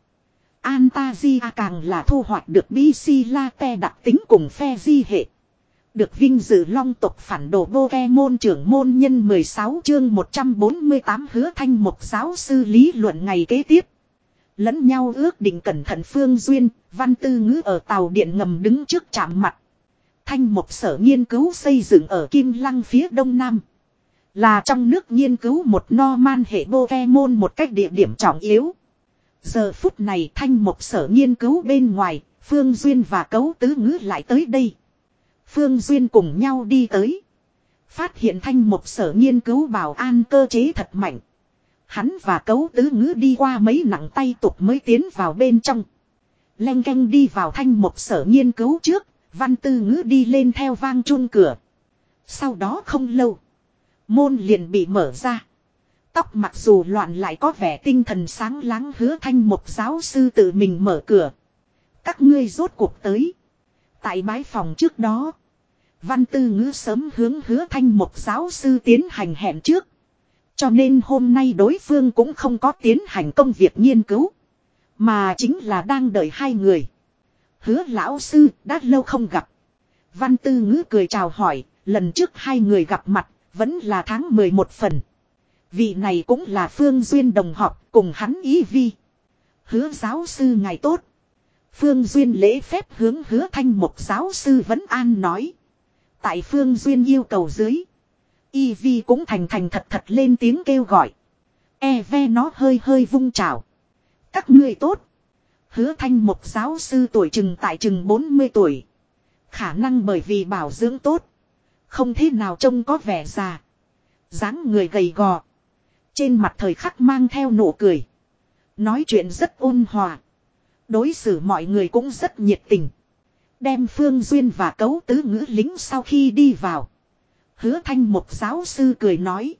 Antasia càng là thu hoạch được Bicilate đặc tính cùng phe di hệ. Được vinh dự long tộc phản đồ Pokemon trưởng môn nhân mười sáu chương một trăm bốn mươi tám Hứa Thanh một giáo sư lý luận ngày kế tiếp. Lẫn nhau ước định cẩn thận Phương Duyên, Văn Tư Ngữ ở tàu điện ngầm đứng trước chạm mặt. Thanh một sở nghiên cứu xây dựng ở Kim Lăng phía đông nam. Là trong nước nghiên cứu một Norman hệ Pokemon một cách địa điểm trọng yếu. Giờ phút này Thanh Mộc Sở nghiên cứu bên ngoài, Phương Duyên và Cấu Tứ Ngữ lại tới đây. Phương Duyên cùng nhau đi tới. Phát hiện Thanh Mộc Sở nghiên cứu bảo an cơ chế thật mạnh. Hắn và Cấu Tứ Ngữ đi qua mấy nặng tay tục mới tiến vào bên trong. Leng canh đi vào Thanh Mộc Sở nghiên cứu trước, Văn Tư Ngữ đi lên theo vang chuông cửa. Sau đó không lâu, môn liền bị mở ra. Tóc mặc dù loạn lại có vẻ tinh thần sáng láng Hứa Thanh Mộc giáo sư tự mình mở cửa. Các ngươi rốt cuộc tới. Tại bái phòng trước đó, Văn Tư Ngữ sớm hướng Hứa Thanh Mộc giáo sư tiến hành hẹn trước. Cho nên hôm nay đối phương cũng không có tiến hành công việc nghiên cứu. Mà chính là đang đợi hai người. Hứa lão sư đã lâu không gặp. Văn Tư Ngữ cười chào hỏi. Lần trước hai người gặp mặt vẫn là tháng mười một phần. Vị này cũng là Phương Duyên đồng học cùng hắn Y Vi. Hứa giáo sư ngài tốt. Phương Duyên lễ phép hướng Hứa Thanh Mộc giáo sư vấn an nói. Tại Phương Duyên yêu cầu dưới, Y Vi cũng thành thành thật thật lên tiếng kêu gọi. E ve nó hơi hơi vung trào. Các ngươi tốt. Hứa Thanh Mộc giáo sư tuổi chừng tại chừng bốn mươi tuổi. Khả năng bởi vì bảo dưỡng tốt, không thế nào trông có vẻ già. Dáng người gầy gò, trên mặt thời khắc mang theo nụ cười. Nói chuyện rất ôn hòa, đối xử mọi người cũng rất nhiệt tình. Đem Phương Duyên và Cấu Tứ Ngữ lính sau khi đi vào, Hứa Thanh Mộc giáo sư cười nói.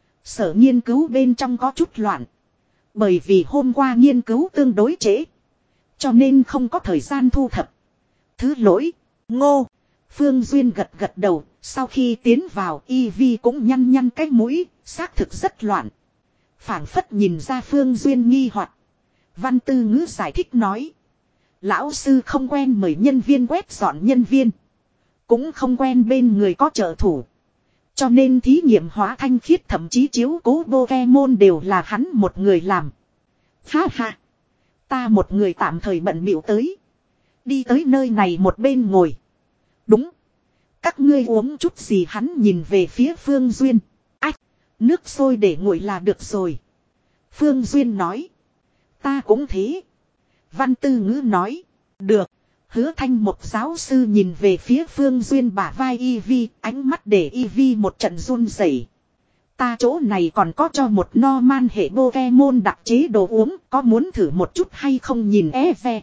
Sở nghiên cứu bên trong có chút loạn. Bởi vì hôm qua nghiên cứu tương đối trễ, cho nên không có thời gian thu thập. Thứ lỗi. Ngô. Phương Duyên gật gật đầu. Sau khi tiến vào, Y Vi cũng nhăn nhăn cái mũi. Xác thực rất loạn. Phảng phất nhìn ra Phương Duyên nghi hoặc. Văn Tư Ngữ giải thích nói. Lão sư không quen mời nhân viên quét dọn nhân viên, cũng không quen bên người có trợ thủ. Cho nên thí nghiệm hóa thanh khiết thậm chí chiếu cố Pokemon đều là hắn một người làm. Ha ha. Ta một người tạm thời bận bịu tới. Đi tới nơi này một bên ngồi. Đúng. Các ngươi uống chút gì, hắn nhìn về phía Phương Duyên. Ách. Nước sôi để nguội là được rồi. Phương Duyên nói. Ta cũng thế. Văn Tư Ngữ nói. Được. Hứa Thanh Mộc giáo sư nhìn về phía Phương Duyên bả vai Y Vi, ánh mắt để Y Vi một trận run rẩy. Ta chỗ này còn có cho một Norman hệ Pokemon đặc chế đồ uống, có muốn thử một chút hay không, nhìn e ve.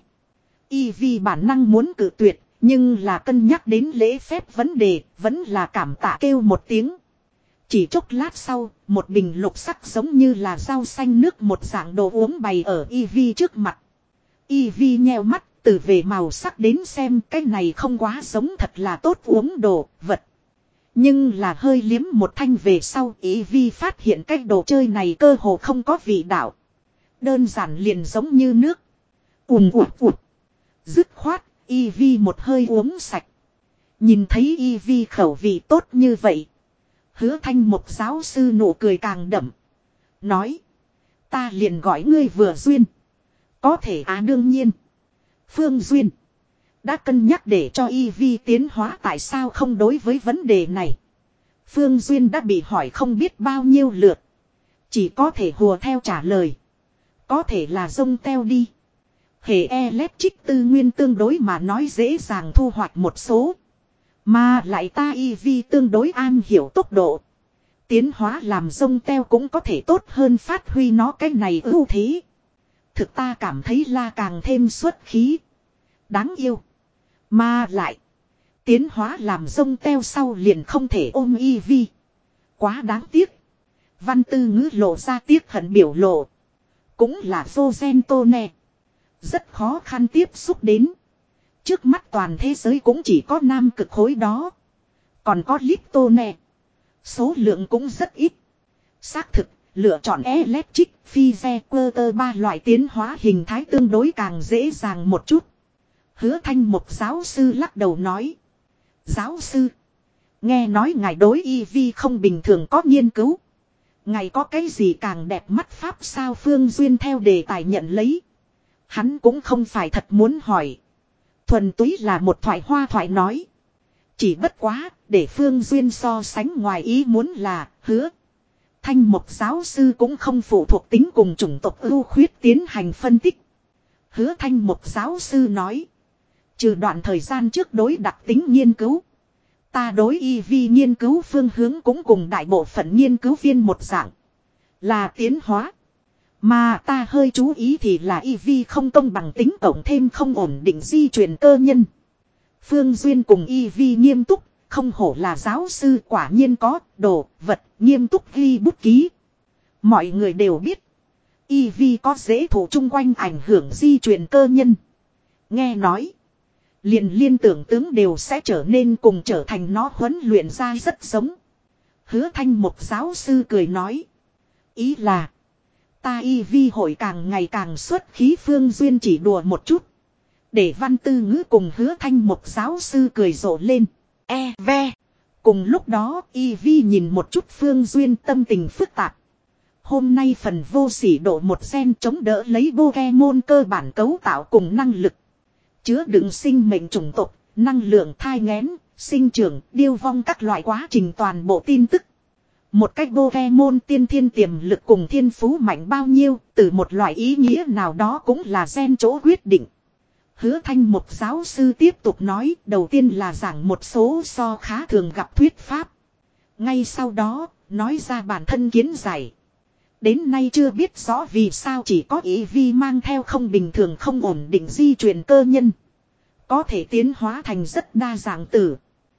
Y Vi bản năng muốn cự tuyệt, nhưng là cân nhắc đến lễ phép vấn đề, vẫn là cảm tạ kêu một tiếng. Chỉ chốc lát sau, một bình lục sắc giống như là rau xanh nước một dạng đồ uống bày ở Y Vi trước mặt. Y Vi nheo mắt. Từ về màu sắc đến xem, cái này không quá giống thật là tốt uống đồ vật. Nhưng là hơi liếm một thanh về sau, Y Vi phát hiện cái đồ chơi này cơ hồ không có vị đạo. Đơn giản liền giống như nước. Ùm ụt ụt. Dứt khoát, Y Vi một hơi uống sạch. Nhìn thấy Y Vi khẩu vị tốt như vậy, Hứa Thanh Mộc giáo sư nụ cười càng đậm. Nói. Ta liền gọi ngươi vừa duyên. Có thể à, đương nhiên. Phương Duyên đã cân nhắc để cho Y Vi tiến hóa, tại sao không đối với vấn đề này. Phương Duyên đã bị hỏi không biết bao nhiêu lượt, chỉ có thể hùa theo trả lời. Có thể là rông teo đi. Hệ electric tư nguyên tương đối mà nói dễ dàng thu hoạch một số. Mà lại ta Y Vi tương đối am hiểu tốc độ. Tiến hóa làm rông teo cũng có thể tốt hơn phát huy nó cái này ưu thế. Thực ta cảm thấy la càng thêm xuất khí. Đáng yêu. Mà lại. Tiến hóa làm rông teo sau liền không thể ôm Y Vi. Quá đáng tiếc. Văn Tư Ngữ lộ ra tiếc hận biểu lộ. Cũng là vô gen tô nè. Rất khó khăn tiếp xúc đến. Trước mắt toàn thế giới cũng chỉ có nam cực khối đó. Còn có lít tô nè. Số lượng cũng rất ít. Xác thực. Lựa chọn electric, phi-ve, quơ-tơ ba loại tiến hóa hình thái tương đối càng dễ dàng một chút. Hứa Thanh Mộc giáo sư lắc đầu nói. Giáo sư. Nghe nói ngài đối Y Vi không bình thường có nghiên cứu. Ngài có cái gì càng đẹp mắt pháp sao? Phương Duyên theo đề tài nhận lấy. Hắn cũng không phải thật muốn hỏi. Thuần túy là một thoại hoa thoại nói. Chỉ bất quá, để Phương Duyên so sánh ngoài ý muốn là, hứa. thanh mộc giáo sư cũng không phụ thuộc tính cùng chủng tộc ưu khuyết tiến hành phân tích. Hứa thanh mộc giáo sư nói. Trừ đoạn thời gian trước đối đặc tính nghiên cứu. Ta đối y vi nghiên cứu phương hướng cũng cùng đại bộ phận nghiên cứu viên một dạng. Là tiến hóa. Mà ta hơi chú ý thì là y vi không công bằng tính cộng thêm không ổn định di truyền cơ nhân. Phương Duyên cùng y vi nghiêm túc, không hổ là giáo sư quả nhiên có, đồ, vật, nghiêm túc ghi bút ký. Mọi người đều biết. Y vi có dễ thủ chung quanh ảnh hưởng di truyền cơ nhân. Nghe nói. Liền liên tưởng tướng đều sẽ trở nên cùng trở thành nó huấn luyện ra rất giống. Hứa thanh một giáo sư cười nói. Ý là. Ta y vi hội càng ngày càng xuất khí. Phương Duyên chỉ đùa một chút. Để Văn Tư Ngữ cùng hứa thanh một giáo sư cười rộ lên. E ve. Cùng lúc đó y vi nhìn một chút Phương Duyên tâm tình phức tạp. Hôm nay phần vô sỉ độ một gen chống đỡ lấy Pokemon cơ bản cấu tạo cùng năng lực. Chứa đựng sinh mệnh chủng tộc, năng lượng thai nghén, sinh trưởng, điêu vong các loại quá trình toàn bộ tin tức. Một cách Pokemon tiên thiên tiềm lực cùng thiên phú mạnh bao nhiêu, từ một loại ý nghĩa nào đó cũng là gen chỗ quyết định. Hứa thanh một giáo sư tiếp tục nói, đầu tiên là giảng một số so khá thường gặp thuyết pháp. Ngay sau đó, nói ra bản thân kiến giải. Đến nay chưa biết rõ vì sao chỉ có ý vi mang theo không bình thường không ổn định di truyền cơ nhân. Có thể tiến hóa thành rất đa dạng tử.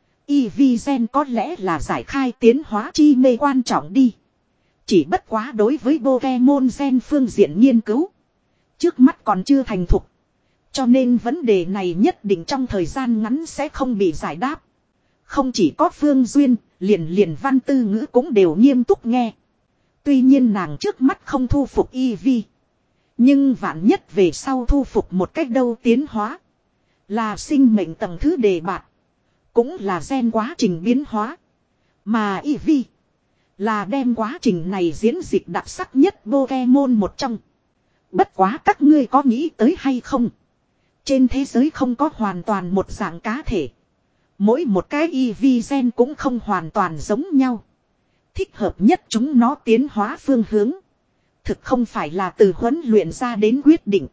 E V gen có lẽ là giải khai tiến hóa chi mê quan trọng đi. Chỉ bất quá đối với Pokemon gen phương diện nghiên cứu. Trước mắt còn chưa thành thục. Cho nên vấn đề này nhất định trong thời gian ngắn sẽ không bị giải đáp. Không chỉ có Phương Duyên, liền liền Văn Tư Ngữ cũng đều nghiêm túc nghe. Tuy nhiên nàng trước mắt không thu phục E V. Nhưng vạn nhất về sau thu phục một cách đâu tiến hóa. Là sinh mệnh tầng thứ đề bạt. Cũng là gen quá trình biến hóa. Mà E V. Là đem quá trình này diễn dịch đặc sắc nhất Pokemon một trong. Bất quá các ngươi có nghĩ tới hay không? Trên thế giới không có hoàn toàn một dạng cá thể. Mỗi một cái E V gen cũng không hoàn toàn giống nhau. Thích hợp nhất chúng nó tiến hóa phương hướng. Thực không phải là từ huấn luyện ra đến quyết định.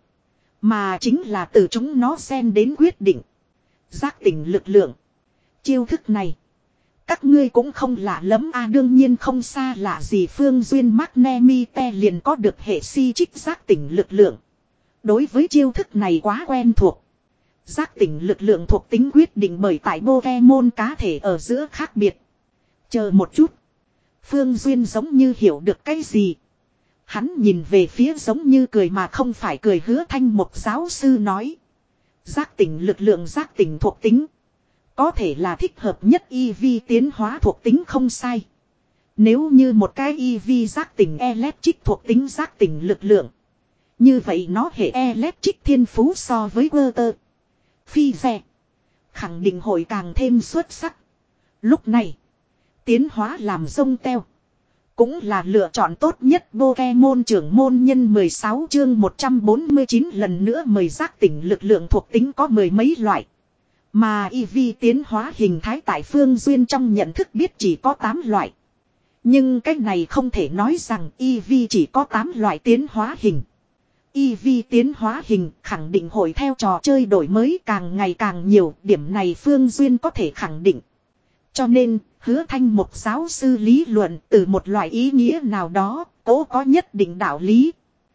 Mà chính là từ chúng nó gen đến quyết định. Giác tỉnh lực lượng. Chiêu thức này. Các ngươi cũng không lạ lắm a à, đương nhiên không xa lạ gì Phương Duyên Magnemite liền có được hệ si trích giác tỉnh lực lượng. Đối với chiêu thức này quá quen thuộc. Giác tỉnh lực lượng thuộc tính quyết định bởi tại Pokemon cá thể ở giữa khác biệt. Chờ một chút. Phương Duyên giống như hiểu được cái gì. Hắn nhìn về phía giống như cười mà không phải cười hứa thanh một giáo sư nói. Giác tỉnh lực lượng giác tỉnh thuộc tính. Có thể là thích hợp nhất E V tiến hóa thuộc tính không sai. Nếu như một cái E V giác tỉnh electric thuộc tính giác tỉnh lực lượng. Như vậy nó hệ electric thiên phú so với Water. Phi xe. Khẳng định hội càng thêm xuất sắc. Lúc này. Tiến hóa làm rông teo. Cũng là lựa chọn tốt nhất Pokemon trưởng môn nhân mười sáu chương một trăm bốn mươi chín lần nữa mời giác tỉnh lực lượng thuộc tính có mười mấy loại. Mà E V tiến hóa hình thái tại Phương Duyên trong nhận thức biết chỉ có tám loại. Nhưng cách này không thể nói rằng E V chỉ có tám loại tiến hóa hình. E V tiến hóa hình khẳng định hội theo trò chơi đổi mới càng ngày càng nhiều, điểm này Phương Duyên có thể khẳng định. Cho nên, hứa thanh một giáo sư lý luận từ một loại ý nghĩa nào đó, cố có nhất định đạo lý.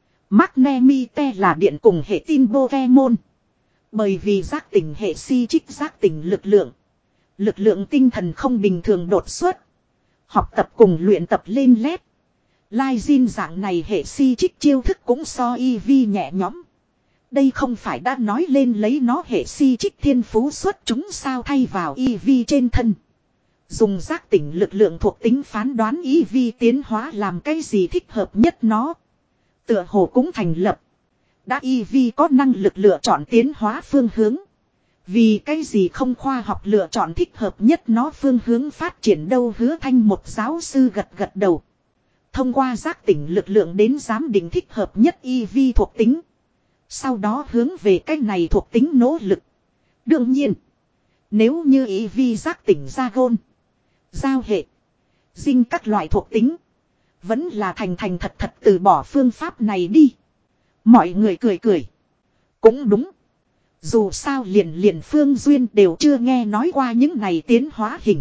Magnemite là điện cùng hệ tin Pokemon. Bởi vì giác tỉnh hệ si trích giác tỉnh lực lượng. Lực lượng tinh thần không bình thường đột xuất. Học tập cùng luyện tập lên lét. Lai Jin dạng này hệ si trích chiêu thức cũng so E V nhẹ nhõm. Đây không phải đã nói lên lấy nó hệ si trích thiên phú xuất chúng sao thay vào E V trên thân. Dùng giác tỉnh lực lượng thuộc tính phán đoán E V tiến hóa làm cái gì thích hợp nhất nó. Tựa hồ cũng thành lập. Đã E V có năng lực lựa chọn tiến hóa phương hướng. Vì cái gì không khoa học lựa chọn thích hợp nhất nó phương hướng phát triển đâu hứa thanh một giáo sư gật gật đầu. Thông qua giác tỉnh lực lượng đến giám định thích hợp nhất E V thuộc tính. Sau đó hướng về cái này thuộc tính nỗ lực. Đương nhiên. Nếu như E V giác tỉnh ra gôn. Giao hệ. Dinh các loại thuộc tính. Vẫn là thành thành thật thật từ bỏ phương pháp này đi. Mọi người cười cười. Cũng đúng. Dù sao liền liền Phương Duyên đều chưa nghe nói qua những này tiến hóa hình.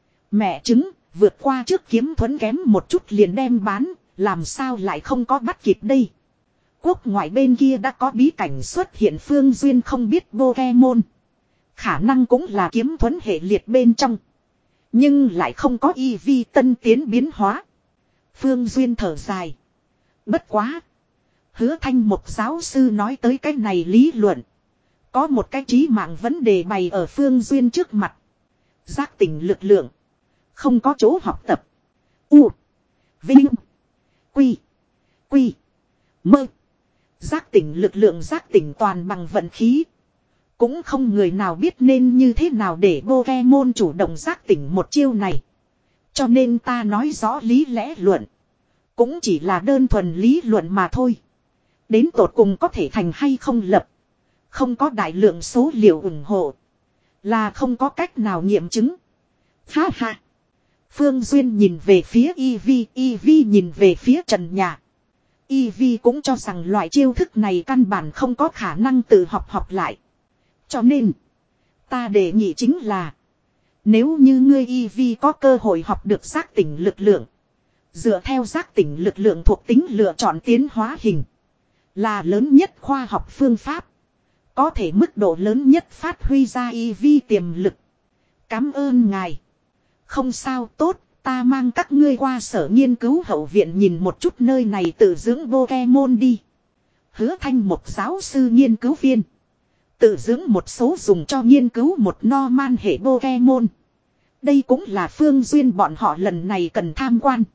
Mẹ chứng, vượt qua trước kiếm thuẫn kém một chút liền đem bán, làm sao lại không có bắt kịp đây. Quốc ngoại bên kia đã có bí cảnh xuất hiện Phương Duyên không biết Pokemon. Khả năng cũng là kiếm thuẫn hệ liệt bên trong. Nhưng lại không có y vi tân tiến biến hóa. Phương Duyên thở dài. Bất quá. Hứa Thanh một giáo sư nói tới cái này lý luận. Có một cái trí mạng vấn đề bày ở Phương Duyên trước mặt. Giác tỉnh lực lượng. Không có chỗ học tập. U. Vinh. Quy. Quy. Mơ. Giác tỉnh lực lượng giác tỉnh toàn bằng vận khí. Cũng không người nào biết nên như thế nào để Pokemon chủ động giác tỉnh một chiêu này. Cho nên ta nói rõ lý lẽ luận. Cũng chỉ là đơn thuần lý luận mà thôi. Đến tột cùng có thể thành hay không lập. Không có đại lượng số liệu ủng hộ. Là không có cách nào nghiệm chứng. Ha ha. Phương Duyên nhìn về phía Eevee, Eevee nhìn về phía trần nhà. Eevee cũng cho rằng loại chiêu thức này căn bản không có khả năng tự học học lại. Cho nên, ta đề nghị chính là, nếu như ngươi Eevee có cơ hội học được giác tỉnh lực lượng, dựa theo giác tỉnh lực lượng thuộc tính lựa chọn tiến hóa hình, là lớn nhất khoa học phương pháp, có thể mức độ lớn nhất phát huy ra Eevee tiềm lực. Cảm ơn ngài. Không sao, tốt, ta mang các ngươi qua sở nghiên cứu hậu viện nhìn một chút nơi này tự dưỡng Pokemon đi. Hứa Thanh một giáo sư nghiên cứu viên. Tự dưỡng một số dùng cho nghiên cứu một Norman hệ Pokemon. Đây cũng là Phương Duyên bọn họ lần này cần tham quan.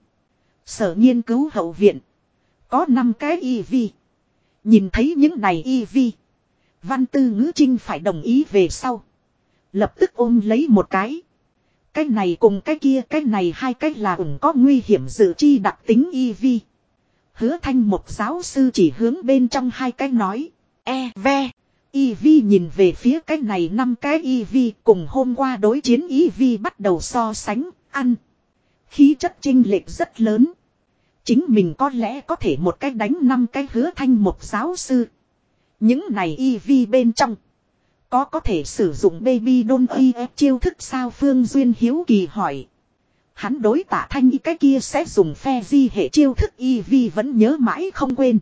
Sở nghiên cứu hậu viện. Có năm cái Eevee. Nhìn thấy những này Eevee. Văn Tư Ngữ Trinh phải đồng ý về sau. Lập tức ôm lấy một cái. Cái này cùng cái kia, cái này hai cái là ủng có nguy hiểm dự chi đặc tính Eevee. Hứa Thanh một giáo sư chỉ hướng bên trong hai cái nói. E, ve. Eevee nhìn về phía cái này năm cái Eevee cùng hôm qua đối chiến Eevee bắt đầu so sánh, ăn. Khí chất chênh lệch rất lớn. Chính mình có lẽ có thể một cái đánh năm cái Hứa Thanh một giáo sư. Những này Eevee bên trong. Có có thể sử dụng Baby Doll e ép chiêu thức sao Phương Duyên hiếu kỳ hỏi. Hắn đối Tạ Thanh y cái kia sẽ dùng phe di hệ chiêu thức Eevee vẫn nhớ mãi không quên.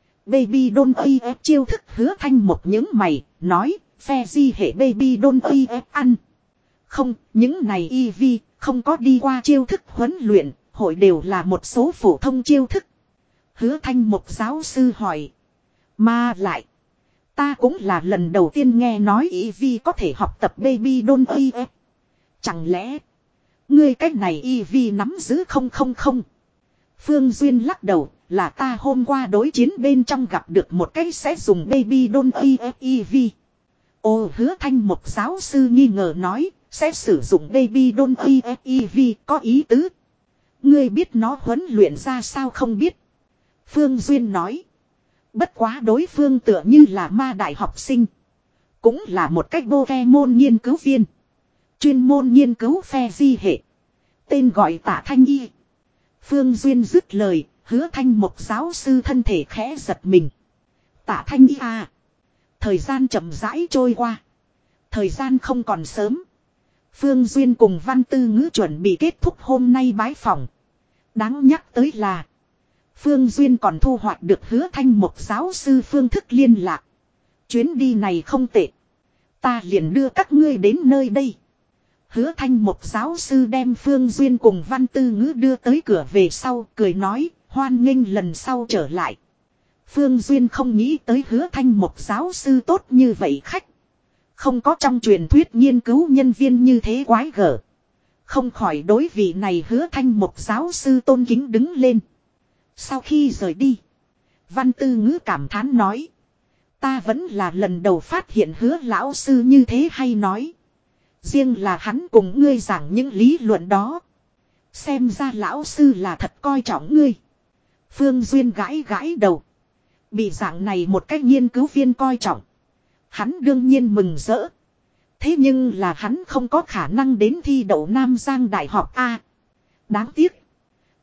Baby Doll e ép chiêu thức Hứa Thanh một những mày, nói, phe di hệ Baby Doll e ép ăn. Không, những này Eevee không có đi qua chiêu thức huấn luyện, hội đều là một số phổ thông chiêu thức. Hứa Thanh một giáo sư hỏi. Mà lại. Ta cũng là lần đầu tiên nghe nói Eevee có thể học tập Baby Doll e ép. Chẳng lẽ. Ngươi cách này Eevee nắm giữ không không không. Phương Duyên lắc đầu là ta hôm qua đối chiến bên trong gặp được một cái sẽ dùng Baby Doll e ép Eevee. Ồ Hứa Thanh một giáo sư nghi ngờ nói. Sẽ sử dụng Baby Doll e ép Eevee có ý tứ. Ngươi biết nó huấn luyện ra sao không biết. Phương Duyên nói. Bất quá đối phương tựa như là ma đại học sinh. Cũng là một cách Pokemon nghiên cứu viên. Chuyên môn nghiên cứu phe di hệ. Tên gọi Tạ Thanh y. Phương Duyên dứt lời, Hứa Thanh một giáo sư thân thể khẽ giật mình. Tạ Thanh y à. Thời gian chậm rãi trôi qua. Thời gian không còn sớm. Phương Duyên cùng Văn Tư Ngữ chuẩn bị kết thúc hôm nay bái phỏng. Đáng nhắc tới là. Phương Duyên còn thu hoạch được Hứa Thanh một giáo sư phương thức liên lạc. Chuyến đi này không tệ. Ta liền đưa các ngươi đến nơi đây. Hứa Thanh một giáo sư đem Phương Duyên cùng Văn Tư Ngữ đưa tới cửa về sau, cười nói, hoan nghênh lần sau trở lại. Phương Duyên không nghĩ tới Hứa Thanh một giáo sư tốt như vậy khách. Không có trong truyền thuyết nghiên cứu nhân viên như thế quái gở. Không khỏi đối vị này Hứa Thanh một giáo sư tôn kính đứng lên. Sau khi rời đi, Văn Tư Ngữ cảm thán nói. Ta vẫn là lần đầu phát hiện Hứa lão sư như thế hay nói. Riêng là hắn cùng ngươi giảng những lý luận đó. Xem ra lão sư là thật coi trọng ngươi. Phương Duyên gãi gãi đầu. Bị dạng này một cách nghiên cứu viên coi trọng. Hắn đương nhiên mừng rỡ. Thế nhưng là hắn không có khả năng đến thi đậu Nam Giang Đại học A. Đáng tiếc.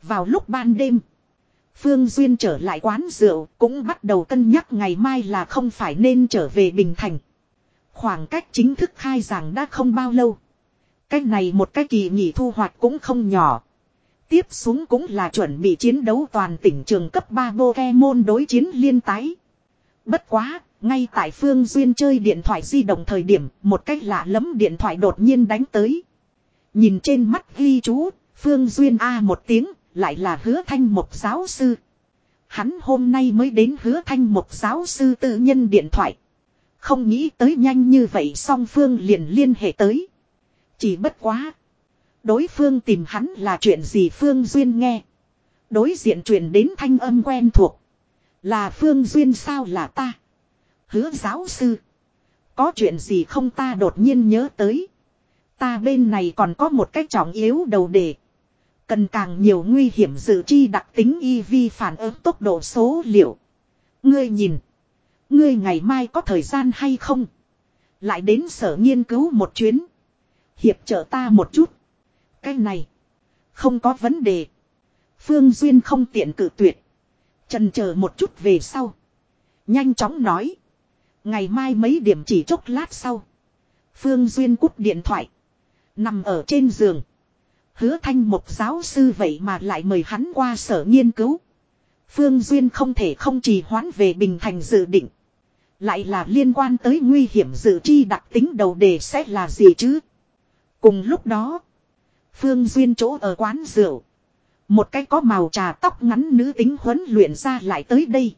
Vào lúc ban đêm, Phương Duyên trở lại quán rượu cũng bắt đầu cân nhắc ngày mai là không phải nên trở về Bình Thành. Khoảng cách chính thức khai giảng đã không bao lâu. Cái này một cái kỳ nghỉ thu hoạch cũng không nhỏ. Tiếp xuống cũng là chuẩn bị chiến đấu toàn tỉnh trường cấp ba Pokemon đối chiến liên tái. Bất quá, ngay tại Phương Duyên chơi điện thoại di động thời điểm, một cách lạ lẫm điện thoại đột nhiên đánh tới. Nhìn trên mắt ghi chú, Phương Duyên A một tiếng, lại là Hứa Thanh Mộc giáo sư. Hắn hôm nay mới đến Hứa Thanh Mộc giáo sư tự nhân điện thoại. Không nghĩ tới nhanh như vậy song Phương liền liên hệ tới. Chỉ bất quá. Đối phương tìm hắn là chuyện gì Phương Duyên nghe. Đối diện truyền đến thanh âm quen thuộc. Là Phương Duyên sao là ta. Hứa giáo sư. Có chuyện gì không ta đột nhiên nhớ tới. Ta bên này còn có một cách trọng yếu đầu đề. Cần càng nhiều nguy hiểm dự chi đặc tính i vê phản ứng tốc độ số liệu. Ngươi nhìn. Ngươi ngày mai có thời gian hay không? Lại đến sở nghiên cứu một chuyến. Hiệp trợ ta một chút. Cái này. Không có vấn đề. Phương Duyên không tiện cự tuyệt. Chần chờ một chút về sau. Nhanh chóng nói. Ngày mai mấy điểm chỉ chốc lát sau. Phương Duyên cúp điện thoại. Nằm ở trên giường. Hứa Thanh Mộc giáo sư vậy mà lại mời hắn qua sở nghiên cứu. Phương Duyên không thể không trì hoãn về Bình Thành dự định. Lại là liên quan tới nguy hiểm dự chi đặc tính đầu đề sẽ là gì chứ? Cùng lúc đó. Phương Duyên chỗ ở quán rượu. Một cái có màu trà tóc ngắn nữ tính huấn luyện ra lại tới đây.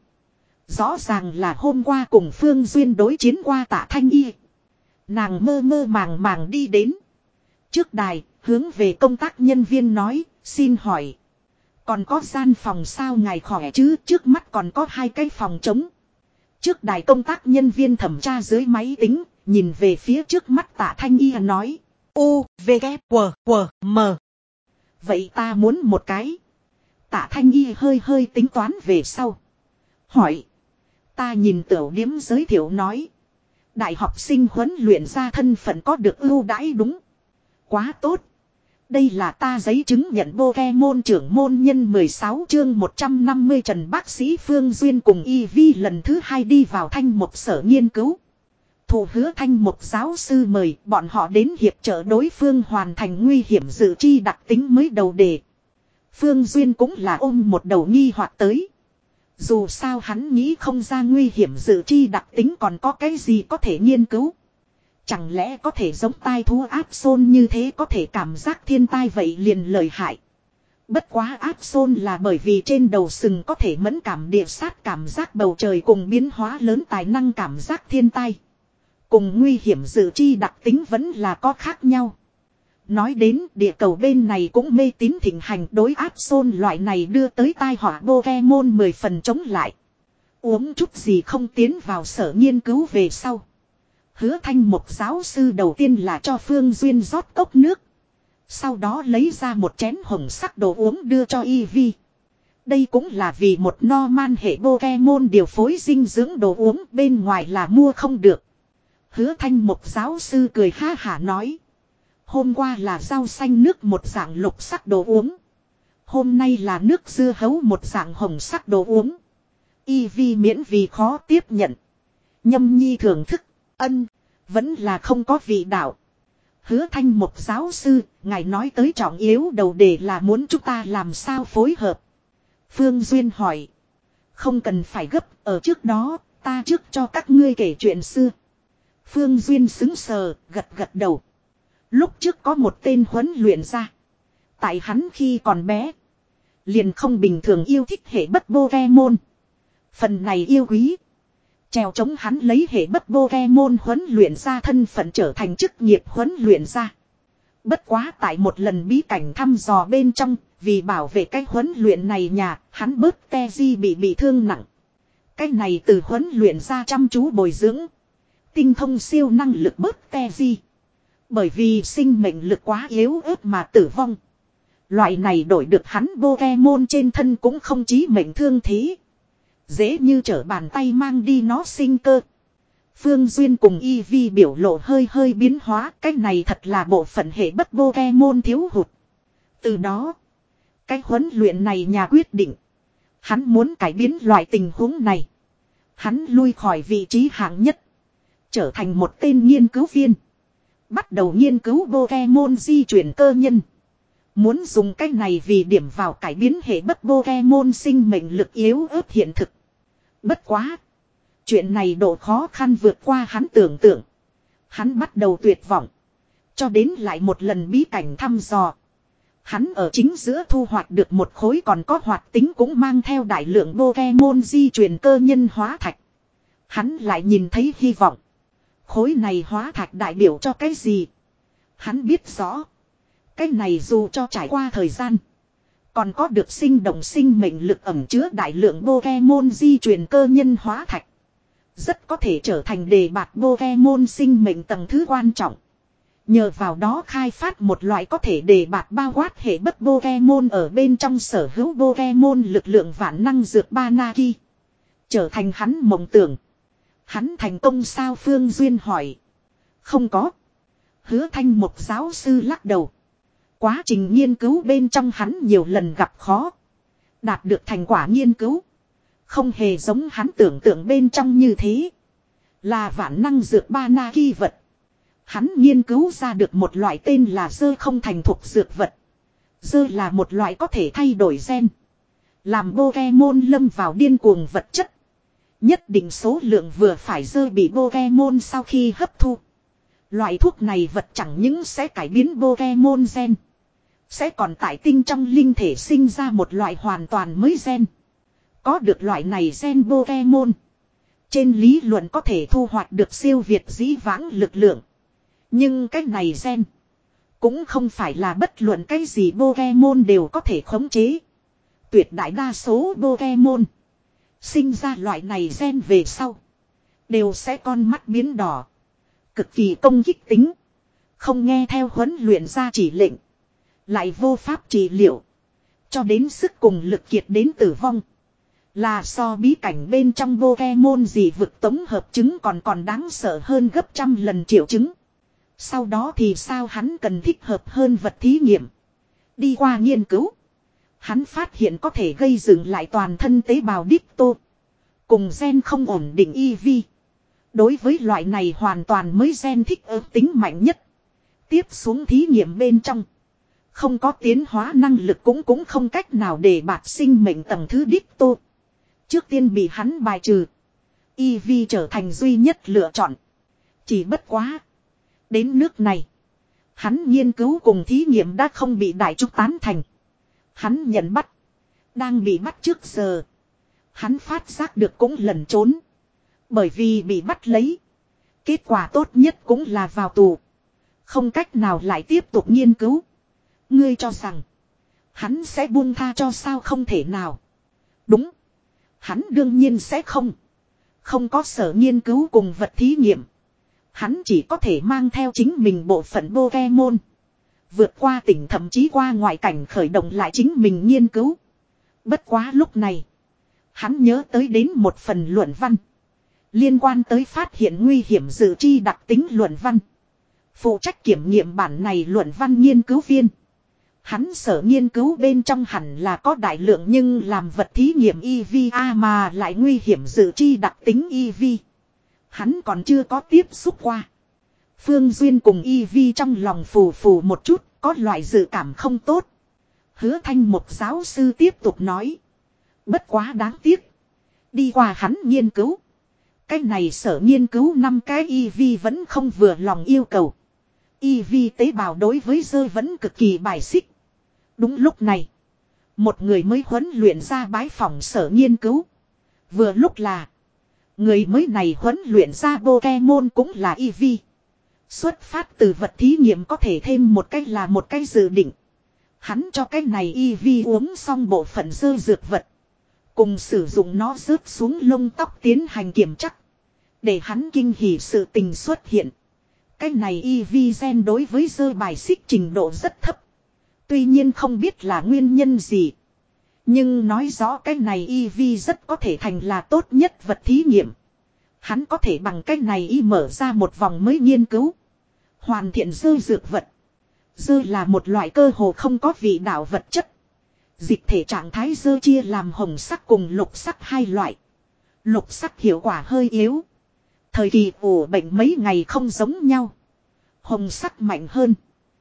Rõ ràng là hôm qua cùng Phương Duyên đối chiến qua Tạ Thanh Y. Nàng mơ mơ màng màng đi đến. Trước đài, hướng về công tác nhân viên nói, xin hỏi. Còn có gian phòng sao ngài khỏe chứ, trước mắt còn có hai cái phòng trống. Trước đài công tác nhân viên thẩm tra dưới máy tính, nhìn về phía trước mắt Tạ Thanh Y nói. U, V, K, W, W, M. Vậy ta muốn một cái. Tạ Thanh Y hơi hơi tính toán về sau. Hỏi. Ta nhìn tiểu điếm giới thiệu nói. Đại học sinh huấn luyện ra thân phận có được ưu đãi đúng. Quá tốt. Đây là ta giấy chứng nhận Pokemon trưởng môn nhân mười sáu chương một trăm năm mươi Trần bác sĩ Phương Duyên cùng y vê lần thứ hai đi vào Thanh Mộc sở nghiên cứu. Thủ Hứa Thanh Mộc giáo sư mời bọn họ đến hiệp trợ đối phương hoàn thành nguy hiểm dự chi đặc tính mới đầu đề. Phương Duyên cũng là ôm một đầu nghi hoặc tới. Dù sao hắn nghĩ không ra nguy hiểm dự chi đặc tính còn có cái gì có thể nghiên cứu. Chẳng lẽ có thể giống tai thú áp xôn như thế có thể cảm giác thiên tai vậy liền lợi hại. Bất quá áp xôn là bởi vì trên đầu sừng có thể mẫn cảm địa sát cảm giác bầu trời cùng biến hóa lớn tài năng cảm giác thiên tai. Cùng nguy hiểm dự chi đặc tính vẫn là có khác nhau. Nói đến địa cầu bên này cũng mê tín thịnh hành đối áp xôn loại này đưa tới tai họa Pokemon mười phần chống lại. Uống chút gì không tiến vào sở nghiên cứu về sau. Hứa Thanh Mộc giáo sư đầu tiên là cho Phương Duyên rót cốc nước. Sau đó lấy ra một chén hồng sắc đồ uống đưa cho y vê. Đây cũng là vì một Norman hệ Pokemon điều phối dinh dưỡng đồ uống bên ngoài là mua không được. Hứa Thanh Mộc giáo sư cười ha hả nói. Hôm qua là rau xanh nước một dạng lục sắc đồ uống. Hôm nay là nước dưa hấu một dạng hồng sắc đồ uống. y vê miễn vì khó tiếp nhận. Nhâm nhi thưởng thức. Ân. Vẫn là không có vị đạo. Hứa Thanh Mộc giáo sư. Ngài nói tới trọng yếu đầu đề là muốn chúng ta làm sao phối hợp. Phương Duyên hỏi. Không cần phải gấp. Ở trước đó ta trước cho các ngươi kể chuyện xưa. Phương Duyên xứng sờ gật gật đầu. Lúc trước có một tên huấn luyện ra. Tại hắn khi còn bé. Liền không bình thường yêu thích hệ bất Pokemon. Phần này yêu quý. Trèo chống hắn lấy hệ bất Pokemon huấn luyện ra thân phận trở thành chức nghiệp huấn luyện ra. Bất quá tại một lần bí cảnh thăm dò bên trong. Vì bảo vệ cái huấn luyện này nhà. Hắn bớt Teji bị bị thương nặng. Cái này từ huấn luyện ra chăm chú bồi dưỡng. Tinh thông siêu năng lực bớt Teji. Bởi vì sinh mệnh lực quá yếu ớt mà tử vong. Loại này đổi được hắn Pokemon trên thân cũng không chí mệnh thương thế. Dễ như trở bàn tay mang đi nó sinh cơ. Phương Duyên cùng y vê biểu lộ hơi hơi biến hóa. Cái này thật là bộ phận hệ bất Pokemon thiếu hụt. Từ đó, Cái huấn luyện này nhà quyết định. Hắn muốn cải biến loại tình huống này. Hắn lui khỏi vị trí hạng nhất. Trở thành một tên nghiên cứu viên. Bắt đầu nghiên cứu Pokemon di chuyển cơ nhân. Muốn dùng cách này vì điểm vào cải biến hệ bất Pokemon sinh mệnh lực yếu ớt hiện thực. Bất quá. Chuyện này độ khó khăn vượt qua hắn tưởng tượng. Hắn bắt đầu tuyệt vọng. Cho đến lại một lần bí cảnh thăm dò. Hắn ở chính giữa thu hoạch được một khối còn có hoạt tính cũng mang theo đại lượng Pokemon di chuyển cơ nhân hóa thạch. Hắn lại nhìn thấy hy vọng. Khối này hóa thạch đại biểu cho cái gì? Hắn biết rõ. Cái này dù cho trải qua thời gian. Còn có được sinh động sinh mệnh lực ẩm chứa đại lượng Pokemon di chuyển cơ nhân hóa thạch. Rất có thể trở thành đề bạt Pokemon sinh mệnh tầng thứ quan trọng. Nhờ vào đó khai phát một loại có thể đề bạt bao quát hệ bất Pokemon ở bên trong sở hữu Pokemon lực lượng vạn năng dược Banaki. Trở thành hắn mộng tưởng. Hắn thành công sao Phương Duyên hỏi. Không có. Hứa Thanh một giáo sư lắc đầu. Quá trình nghiên cứu bên trong hắn nhiều lần gặp khó. Đạt được thành quả nghiên cứu. Không hề giống hắn tưởng tượng bên trong như thế. Là vạn năng dược Banaki vật. Hắn nghiên cứu ra được một loại tên là dơ không thành thục dược vật. Dơ là một loại có thể thay đổi gen. Làm Pokemon lâm vào điên cuồng vật chất. Nhất định số lượng vừa phải dơ bị Pokemon sau khi hấp thu. Loại thuốc này vật chẳng những sẽ cải biến Pokemon gen. Sẽ còn tại tinh trong linh thể sinh ra một loại hoàn toàn mới gen. Có được loại này gen Pokemon. Trên lý luận có thể thu hoạch được siêu việt dĩ vãng lực lượng. Nhưng cái này gen. Cũng không phải là bất luận cái gì Pokemon đều có thể khống chế. Tuyệt đại đa số Pokemon. Sinh ra loại này gen về sau. Đều sẽ con mắt biến đỏ. Cực kỳ công kích tính. Không nghe theo huấn luyện ra chỉ lệnh. Lại vô pháp trị liệu. Cho đến sức cùng lực kiệt đến tử vong. Là so bí cảnh bên trong Pokemon gì vực tống hợp chứng còn còn đáng sợ hơn gấp trăm lần triệu chứng. Sau đó thì sao hắn cần thích hợp hơn vật thí nghiệm. Đi qua nghiên cứu. Hắn phát hiện có thể gây dựng lại toàn thân tế bào Dicto. Cùng gen không ổn định e vê. Đối với loại này hoàn toàn mới gen thích ứng tính mạnh nhất. Tiếp xuống thí nghiệm bên trong. Không có tiến hóa năng lực cũng cũng không cách nào để bạt sinh mệnh tầng thứ Dicto. Trước tiên bị hắn bài trừ. e vê trở thành duy nhất lựa chọn. Chỉ bất quá. Đến nước này. Hắn nghiên cứu cùng thí nghiệm đã không bị đại trúc tán thành. Hắn nhận bắt. Đang bị bắt trước giờ. Hắn phát giác được cũng lẩn trốn. Bởi vì bị bắt lấy. Kết quả tốt nhất cũng là vào tù. Không cách nào lại tiếp tục nghiên cứu. Ngươi cho rằng. Hắn sẽ buông tha cho sao không thể nào. Đúng. Hắn đương nhiên sẽ không. Không có sở nghiên cứu cùng vật thí nghiệm. Hắn chỉ có thể mang theo chính mình bộ phận Pokemon. Vượt qua tỉnh thậm chí qua ngoại cảnh khởi động lại chính mình nghiên cứu. Bất quá lúc này. Hắn nhớ tới đến một phần luận văn. Liên quan tới phát hiện nguy hiểm dự tri đặc tính luận văn. Phụ trách kiểm nghiệm bản này luận văn nghiên cứu viên. Hắn sở nghiên cứu bên trong hẳn là có đại lượng nhưng làm vật thí nghiệm e vê a mà lại nguy hiểm dự tri đặc tính e vê. Hắn còn chưa có tiếp xúc qua. Phương Duyên cùng e vê trong lòng phù phù một chút, có loại dự cảm không tốt. Hứa Thanh một giáo sư tiếp tục nói. Bất quá đáng tiếc. Đi qua hắn nghiên cứu. Cái này sở nghiên cứu năm cái e vê vẫn không vừa lòng yêu cầu. e vê tế bào đối với dơ vẫn cực kỳ bài xích. Đúng lúc này. Một người mới huấn luyện ra bái phòng sở nghiên cứu. Vừa lúc là. Người mới này huấn luyện ra Pokemon cũng là e vê. Xuất phát từ vật thí nghiệm có thể thêm một cách là một cái dự định. Hắn cho cái này e vê uống xong bộ phận dơ dược vật. Cùng sử dụng nó rớt xuống lông tóc tiến hành kiểm chắc. Để hắn kinh hỉ sự tình xuất hiện. Cái này e vê gen đối với dơ bài xích trình độ rất thấp. Tuy nhiên không biết là nguyên nhân gì. Nhưng nói rõ cái này e vê rất có thể thành là tốt nhất vật thí nghiệm. Hắn có thể bằng cái này y mở ra một vòng mới nghiên cứu. Hoàn thiện dơ dược vật. Dơ là một loại cơ hồ không có vị đạo vật chất. Dịch thể trạng thái dơ chia làm hồng sắc cùng lục sắc hai loại. Lục sắc hiệu quả hơi yếu. Thời kỳ ủ bệnh mấy ngày không giống nhau. Hồng sắc mạnh hơn.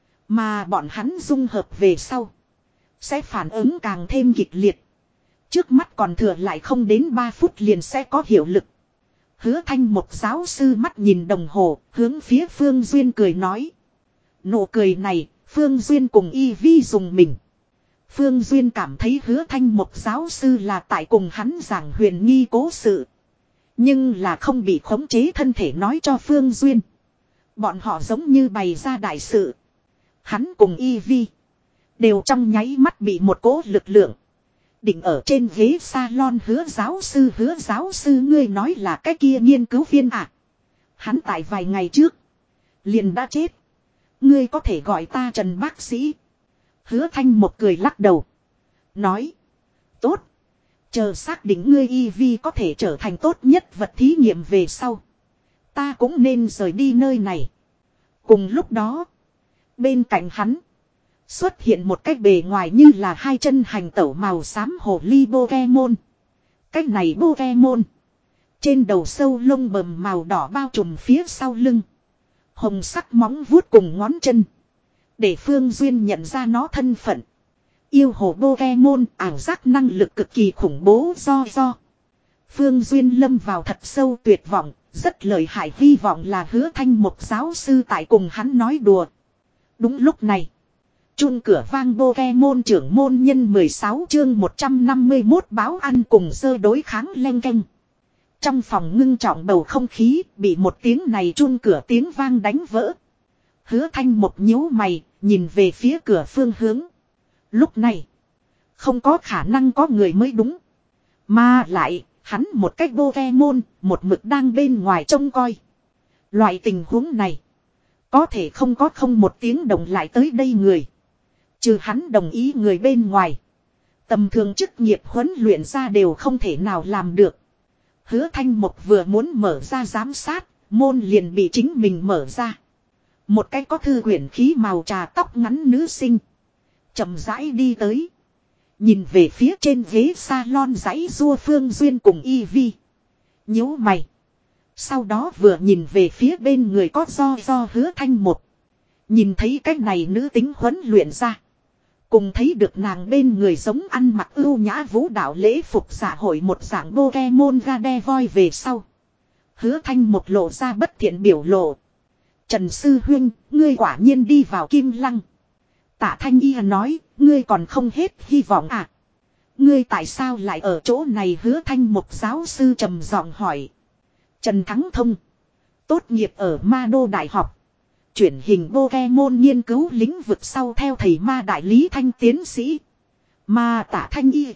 Mà bọn hắn dung hợp về sau. Sẽ phản ứng càng thêm kịch liệt. Trước mắt còn thừa lại không đến ba phút liền sẽ có hiệu lực. Hứa Thanh một giáo sư mắt nhìn đồng hồ, hướng phía Phương Duyên cười nói. Nụ cười này, Phương Duyên cùng Y Vi dùng mình. Phương Duyên cảm thấy Hứa Thanh một giáo sư là tại cùng hắn giảng huyền nghi cố sự. Nhưng là không bị khống chế thân thể nói cho Phương Duyên. Bọn họ giống như bày ra đại sự. Hắn cùng Y Vi đều trong nháy mắt bị một cỗ lực lượng định ở trên ghế salon. Hứa giáo sư hứa giáo sư ngươi nói là cái kia nghiên cứu viên à. Hắn tại vài ngày trước liền đã chết. Ngươi có thể gọi ta Trần bác sĩ. Hứa Thanh một cười lắc đầu. Nói. Tốt. Chờ xác định ngươi Y Vi có thể trở thành tốt nhất vật thí nghiệm về sau. Ta cũng nên rời đi nơi này. Cùng lúc đó. Bên cạnh hắn. Xuất hiện một cái bề ngoài như là hai chân hành tẩu màu xám hồ ly Pokemon. Cái này Pokemon. Trên đầu sâu lông bầm màu đỏ bao trùm phía sau lưng. Hồng sắc móng vuốt cùng ngón chân. Để Phương Duyên nhận ra nó thân phận. Yêu hồ Pokemon ảo giác năng lực cực kỳ khủng bố do do. Phương Duyên lâm vào thật sâu tuyệt vọng. Rất lợi hại, hy vọng là Hứa Thanh một giáo sư tại cùng hắn nói đùa. Đúng lúc này. Chuông cửa vang. Pokemon trưởng môn nhân mười sáu chương một trăm năm mươi mốt báo ăn cùng sơ đối kháng leng keng. Trong phòng ngưng trọng bầu không khí bị một tiếng này chuông cửa tiếng vang đánh vỡ. Hứa Thanh một nhíu mày nhìn về phía cửa phương hướng. Lúc này không có khả năng có người mới đúng. Mà lại hắn một cách Pokemon một mực đang bên ngoài trông coi. Loại tình huống này có thể không có không một tiếng động lại tới đây người. Trừ hắn đồng ý người bên ngoài. Tầm thường chức nghiệp huấn luyện ra đều không thể nào làm được. Hứa Thanh Mộc vừa muốn mở ra giám sát, môn liền bị chính mình mở ra. Một cái có thư quyển khí màu trà tóc ngắn nữ sinh. Chậm rãi đi tới. Nhìn về phía trên ghế salon giãy rua Phương Duyên cùng Y Vi. Nhíu mày. Sau đó vừa nhìn về phía bên người có do do Hứa Thanh Mộc. Nhìn thấy cái này nữ tính huấn luyện ra. Cùng thấy được nàng bên người giống ăn mặc ưu nhã vũ đạo lễ phục dạ hội một dạng Pokemon Gardevoir về sau. Hứa Thanh một lộ ra bất thiện biểu lộ. Trần Sư Huynh, ngươi quả nhiên đi vào Kim Lăng. Tạ Thanh Y nói, ngươi còn không hết hy vọng à. Ngươi tại sao lại ở chỗ này? Hứa Thanh một giáo sư trầm giọng hỏi. Trần Thắng Thông. Tốt nghiệp ở Ma Đô Đại học. Chuyển hình Pokemon nghiên cứu lĩnh vực sau theo thầy Ma Đại Lý Thanh tiến sĩ. Mà Tạ Thanh Y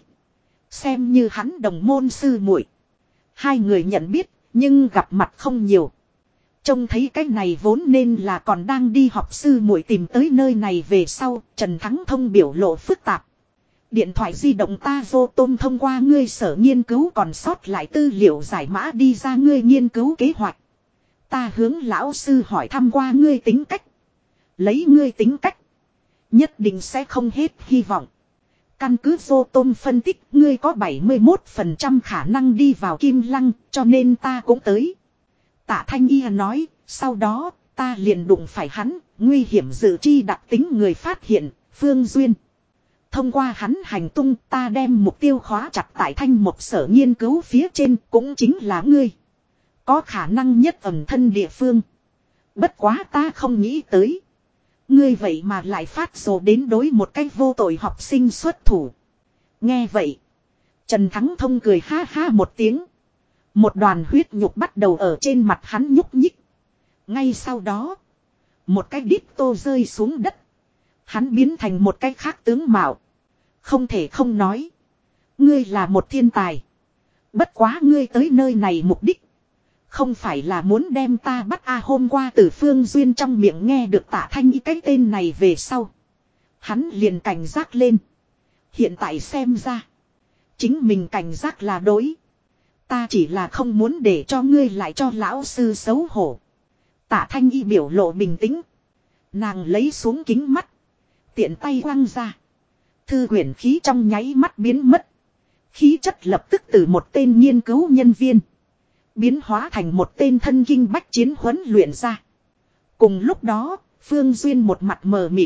xem như hắn đồng môn sư muội. Hai người nhận biết nhưng gặp mặt không nhiều. Trông thấy cái này vốn nên là còn đang đi học sư muội tìm tới nơi này về sau, Trần Thắng Thông biểu lộ phức tạp. Điện thoại di động ta vô tôm thông qua ngươi sở nghiên cứu còn sót lại tư liệu giải mã đi ra ngươi nghiên cứu kế hoạch. Ta hướng lão sư hỏi thăm qua ngươi tính cách. Lấy ngươi tính cách. Nhất định sẽ không hết hy vọng. Căn cứ vô tôm phân tích ngươi có bảy mươi mốt phần trăm khả năng đi vào Kim Lăng cho nên ta cũng tới. Tạ Thanh Y nói, sau đó ta liền đụng phải hắn, nguy hiểm dự chi đặc tính người phát hiện, Phương Duyên. Thông qua hắn hành tung ta đem mục tiêu khóa chặt tại Thanh một sở nghiên cứu phía trên cũng chính là ngươi. Có khả năng nhất ẩn thân địa phương. Bất quá ta không nghĩ tới. Ngươi vậy mà lại phát rồ đến đối một cách vô tội học sinh xuất thủ. Nghe vậy. Trần Thắng Thông cười ha ha một tiếng. Một đoàn huyết nhục bắt đầu ở trên mặt hắn nhúc nhích. Ngay sau đó. Một cái đít tô rơi xuống đất. Hắn biến thành một cái khác tướng mạo. Không thể không nói. Ngươi là một thiên tài. Bất quá ngươi tới nơi này mục đích. Không phải là muốn đem ta bắt a à, hôm qua từ Phương Duyên trong miệng nghe được Tạ Thanh Y cái tên này về sau. Hắn liền cảnh giác lên. Hiện tại xem ra. Chính mình cảnh giác là đối. Ta chỉ là không muốn để cho ngươi lại cho lão sư xấu hổ. Tạ Thanh Y biểu lộ bình tĩnh. Nàng lấy xuống kính mắt. Tiện tay quăng ra. Thư quyển khí trong nháy mắt biến mất. Khí chất lập tức từ một tên nghiên cứu nhân viên biến hóa thành một tên thân kinh bách chiến huấn luyện ra. Cùng lúc đó, Phương Duyên một mặt mờ mịt.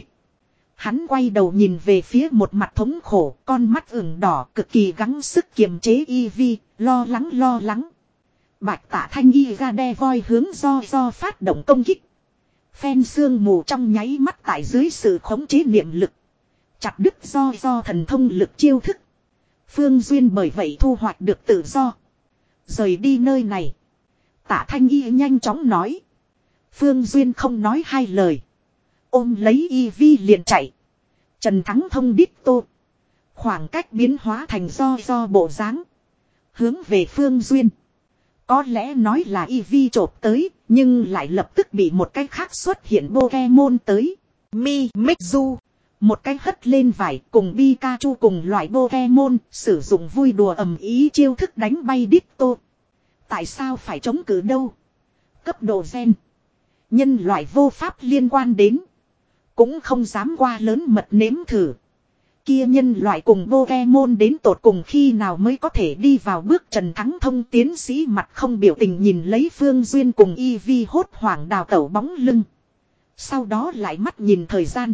Hắn quay đầu nhìn về phía một mặt thống khổ, con mắt ửng đỏ cực kỳ gắng sức kiềm chế y vi, lo lắng lo lắng. Bạch Tạ Thanh y ra đe voi hướng do do phát động công kích. Phen sương mù trong nháy mắt tại dưới sự khống chế niệm lực. Chặt đứt do do thần thông lực chiêu thức. Phương Duyên bởi vậy thu hoạch được tự do. Rời đi nơi này. Tạ Thanh y nhanh chóng nói. Phương Duyên không nói hai lời. Ôm lấy y vi liền chạy. Trần Thắng thông đít tô. Khoảng cách biến hóa thành do do bộ dáng. Hướng về Phương Duyên. Có lẽ nói là y vi chộp tới. Nhưng lại lập tức bị một cái khác xuất hiện Pokemon tới. Mi Mixu. Một cái hất lên vải cùng Pikachu cùng loại Pokemon. Sử dụng vui đùa ầm ý chiêu thức đánh bay đít tô. Tại sao phải chống cự đâu? Cấp độ gen. Nhân loại vô pháp liên quan đến. Cũng không dám qua lớn mật nếm thử. Kia nhân loại cùng Pokemon đến tột cùng khi nào mới có thể đi vào bước Trần Thắng Thông tiến sĩ mặt không biểu tình nhìn lấy Phương Duyên cùng y vi hốt hoảng đào tẩu bóng lưng. Sau đó lại mắt nhìn thời gian.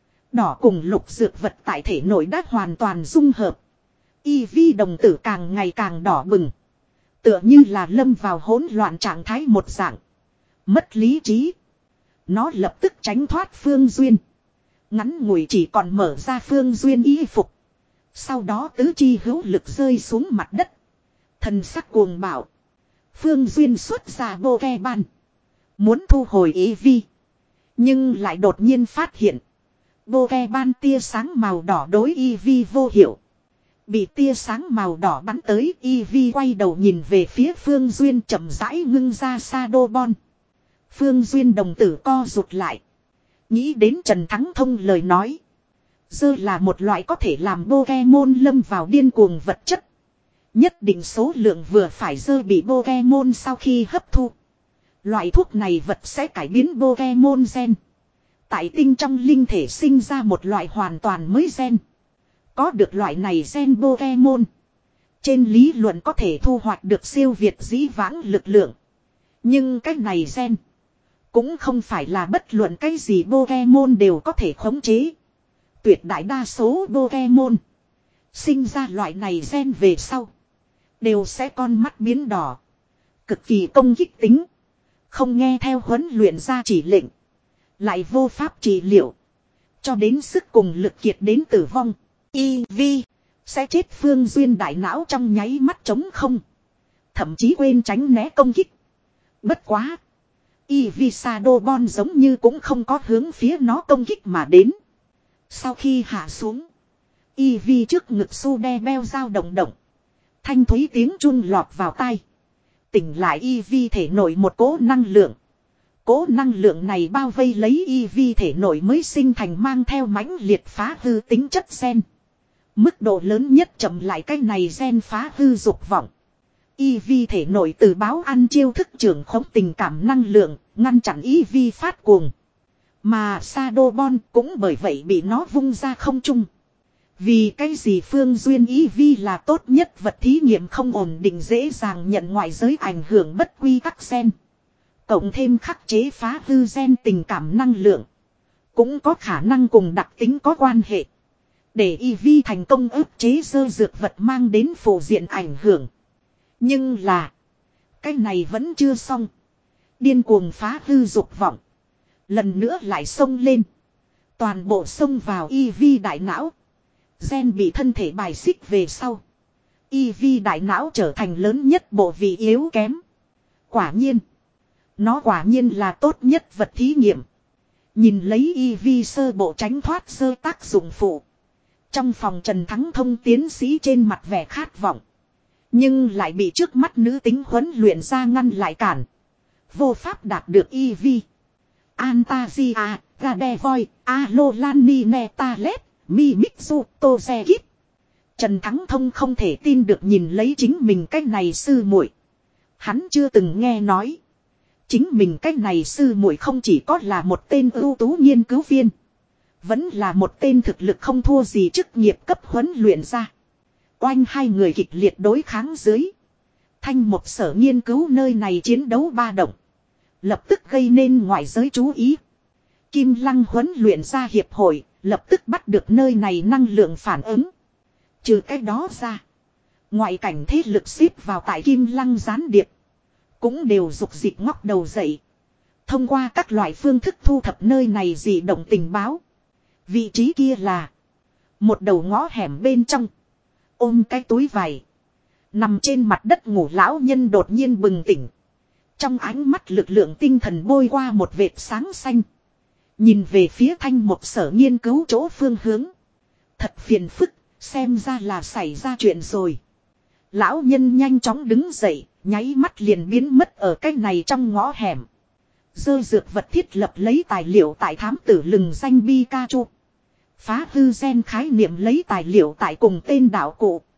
Đỏ cùng lục dược vật tại thể nội đã hoàn toàn dung hợp. Y vi đồng tử càng ngày càng đỏ bừng. Tựa như là lâm vào hỗn loạn trạng thái một dạng. Mất lý trí. Nó lập tức tránh thoát Phương Duyên. Ngắn ngủi chỉ còn mở ra Phương Duyên y phục. Sau đó tứ chi hữu lực rơi xuống mặt đất. Thần sắc cuồng bạo. Phương Duyên xuất ra Pokemon. Muốn thu hồi y vi. Nhưng lại đột nhiên phát hiện. Pokemon tia sáng màu đỏ đối y vi vô hiệu. Bị tia sáng màu đỏ bắn tới, y vi quay đầu nhìn về phía Phương Duyên chậm rãi ngưng ra Shadowball. Phương Duyên đồng tử co rụt lại. Nghĩ đến Trần Thắng Thông lời nói. Dơ là một loại có thể làm Pokemon lâm vào điên cuồng vật chất. Nhất định số lượng vừa phải dơ bị Pokemon sau khi hấp thu. Loại thuốc này vật sẽ cải biến Pokemon gen. Tại tinh trong linh thể sinh ra một loại hoàn toàn mới gen. Có được loại này gen Pokemon. Trên lý luận có thể thu hoạch được siêu việt dĩ vãng lực lượng. Nhưng cái này gen. Cũng không phải là bất luận cái gì Pokemon đều có thể khống chế. Tuyệt đại đa số Pokemon. Sinh ra loại này gen về sau. Đều sẽ con mắt biến đỏ. Cực kỳ công kích tính. Không nghe theo huấn luyện ra chỉ lệnh. Lại vô pháp trị liệu. Cho đến sức cùng lực kiệt đến tử vong. Y vi sẽ chết. Phương Duyên đại não trong nháy mắt trống không. Thậm chí quên tránh né công kích. Bất quá. Y vi Shadowball giống như cũng không có hướng phía nó công kích mà đến. Sau khi hạ xuống. Y vi trước ngực su đe beo dao động động. Thanh thúy tiếng chun lọt vào tai. Tỉnh lại Y vi thể nổi một cỗ năng lượng. Cỗ năng lượng này bao vây lấy Y vi thể nổi mới sinh thành mang theo mãnh liệt phá hư tính chất gen. Mức độ lớn nhất chậm lại cái này gen phá hư dục vọng. Y vi thể nổi từ báo ăn chiêu thức trưởng khống tình cảm năng lượng, ngăn chặn Y vi phát cuồng. Mà Shadowball cũng bởi vậy bị nó vung ra không trung. Vì cái gì Phương Duyên Y vi là tốt nhất vật thí nghiệm không ổn định dễ dàng nhận ngoại giới ảnh hưởng bất quy tắc gen. Cộng thêm khắc chế phá hư gen tình cảm năng lượng. Cũng có khả năng cùng đặc tính có quan hệ. Để Y vi thành công ức chế dơ dược vật mang đến phổ diện ảnh hưởng. Nhưng là. Cái này vẫn chưa xong. Điên cuồng phá hư dục vọng. Lần nữa lại xông lên. Toàn bộ xông vào Y vi đại não. Gen bị thân thể bài xích về sau. Y vi đại não trở thành lớn nhất bộ vị yếu kém. Quả nhiên. Nó quả nhiên là tốt nhất vật thí nghiệm. Nhìn lấy Y vi sơ bộ tránh thoát sơ tác dụng phụ. Trong phòng Trần Thắng Thông tiến sĩ trên mặt vẻ khát vọng. Nhưng lại bị trước mắt nữ tính huấn luyện ra ngăn lại cản. Vô pháp đạt được Y vi. Antasia, Gadevoi, Alolani Netalet, Mimiksu, Tozekip. Trần Thắng Thông không thể tin được nhìn lấy chính mình cách này sư muội. Hắn chưa từng nghe nói. Chính mình cách này sư muội không chỉ có là một tên ưu tú nghiên cứu viên. Vẫn là một tên thực lực không thua gì chức nghiệp cấp huấn luyện ra. Oanh hai người kịch liệt đối kháng dưới. Thanh một sở nghiên cứu nơi này chiến đấu ba động. Lập tức gây nên ngoại giới chú ý. Kim Lăng huấn luyện ra hiệp hội. Lập tức bắt được nơi này năng lượng phản ứng. Trừ cái đó ra. Ngoại cảnh thế lực xếp vào tại Kim Lăng gián điệp. Cũng đều dục dịch ngóc đầu dậy. Thông qua các loại phương thức thu thập nơi này dị động tình báo. Vị trí kia là. Một đầu ngõ hẻm bên trong. Ôm cái túi vải. Nằm trên mặt đất ngủ lão nhân đột nhiên bừng tỉnh. Trong ánh mắt lực lượng tinh thần bôi qua một vệt sáng xanh. Nhìn về phía thanh một sở nghiên cứu chỗ phương hướng. Thật phiền phức, xem ra là xảy ra chuyện rồi. Lão nhân nhanh chóng đứng dậy, nháy mắt liền biến mất ở cái này trong ngõ hẻm. Dơ dược vật thiết lập lấy tài liệu tại thám tử lừng danh Pikachu. Phá hư gen khái niệm lấy tài liệu tại cùng tên đạo cụ.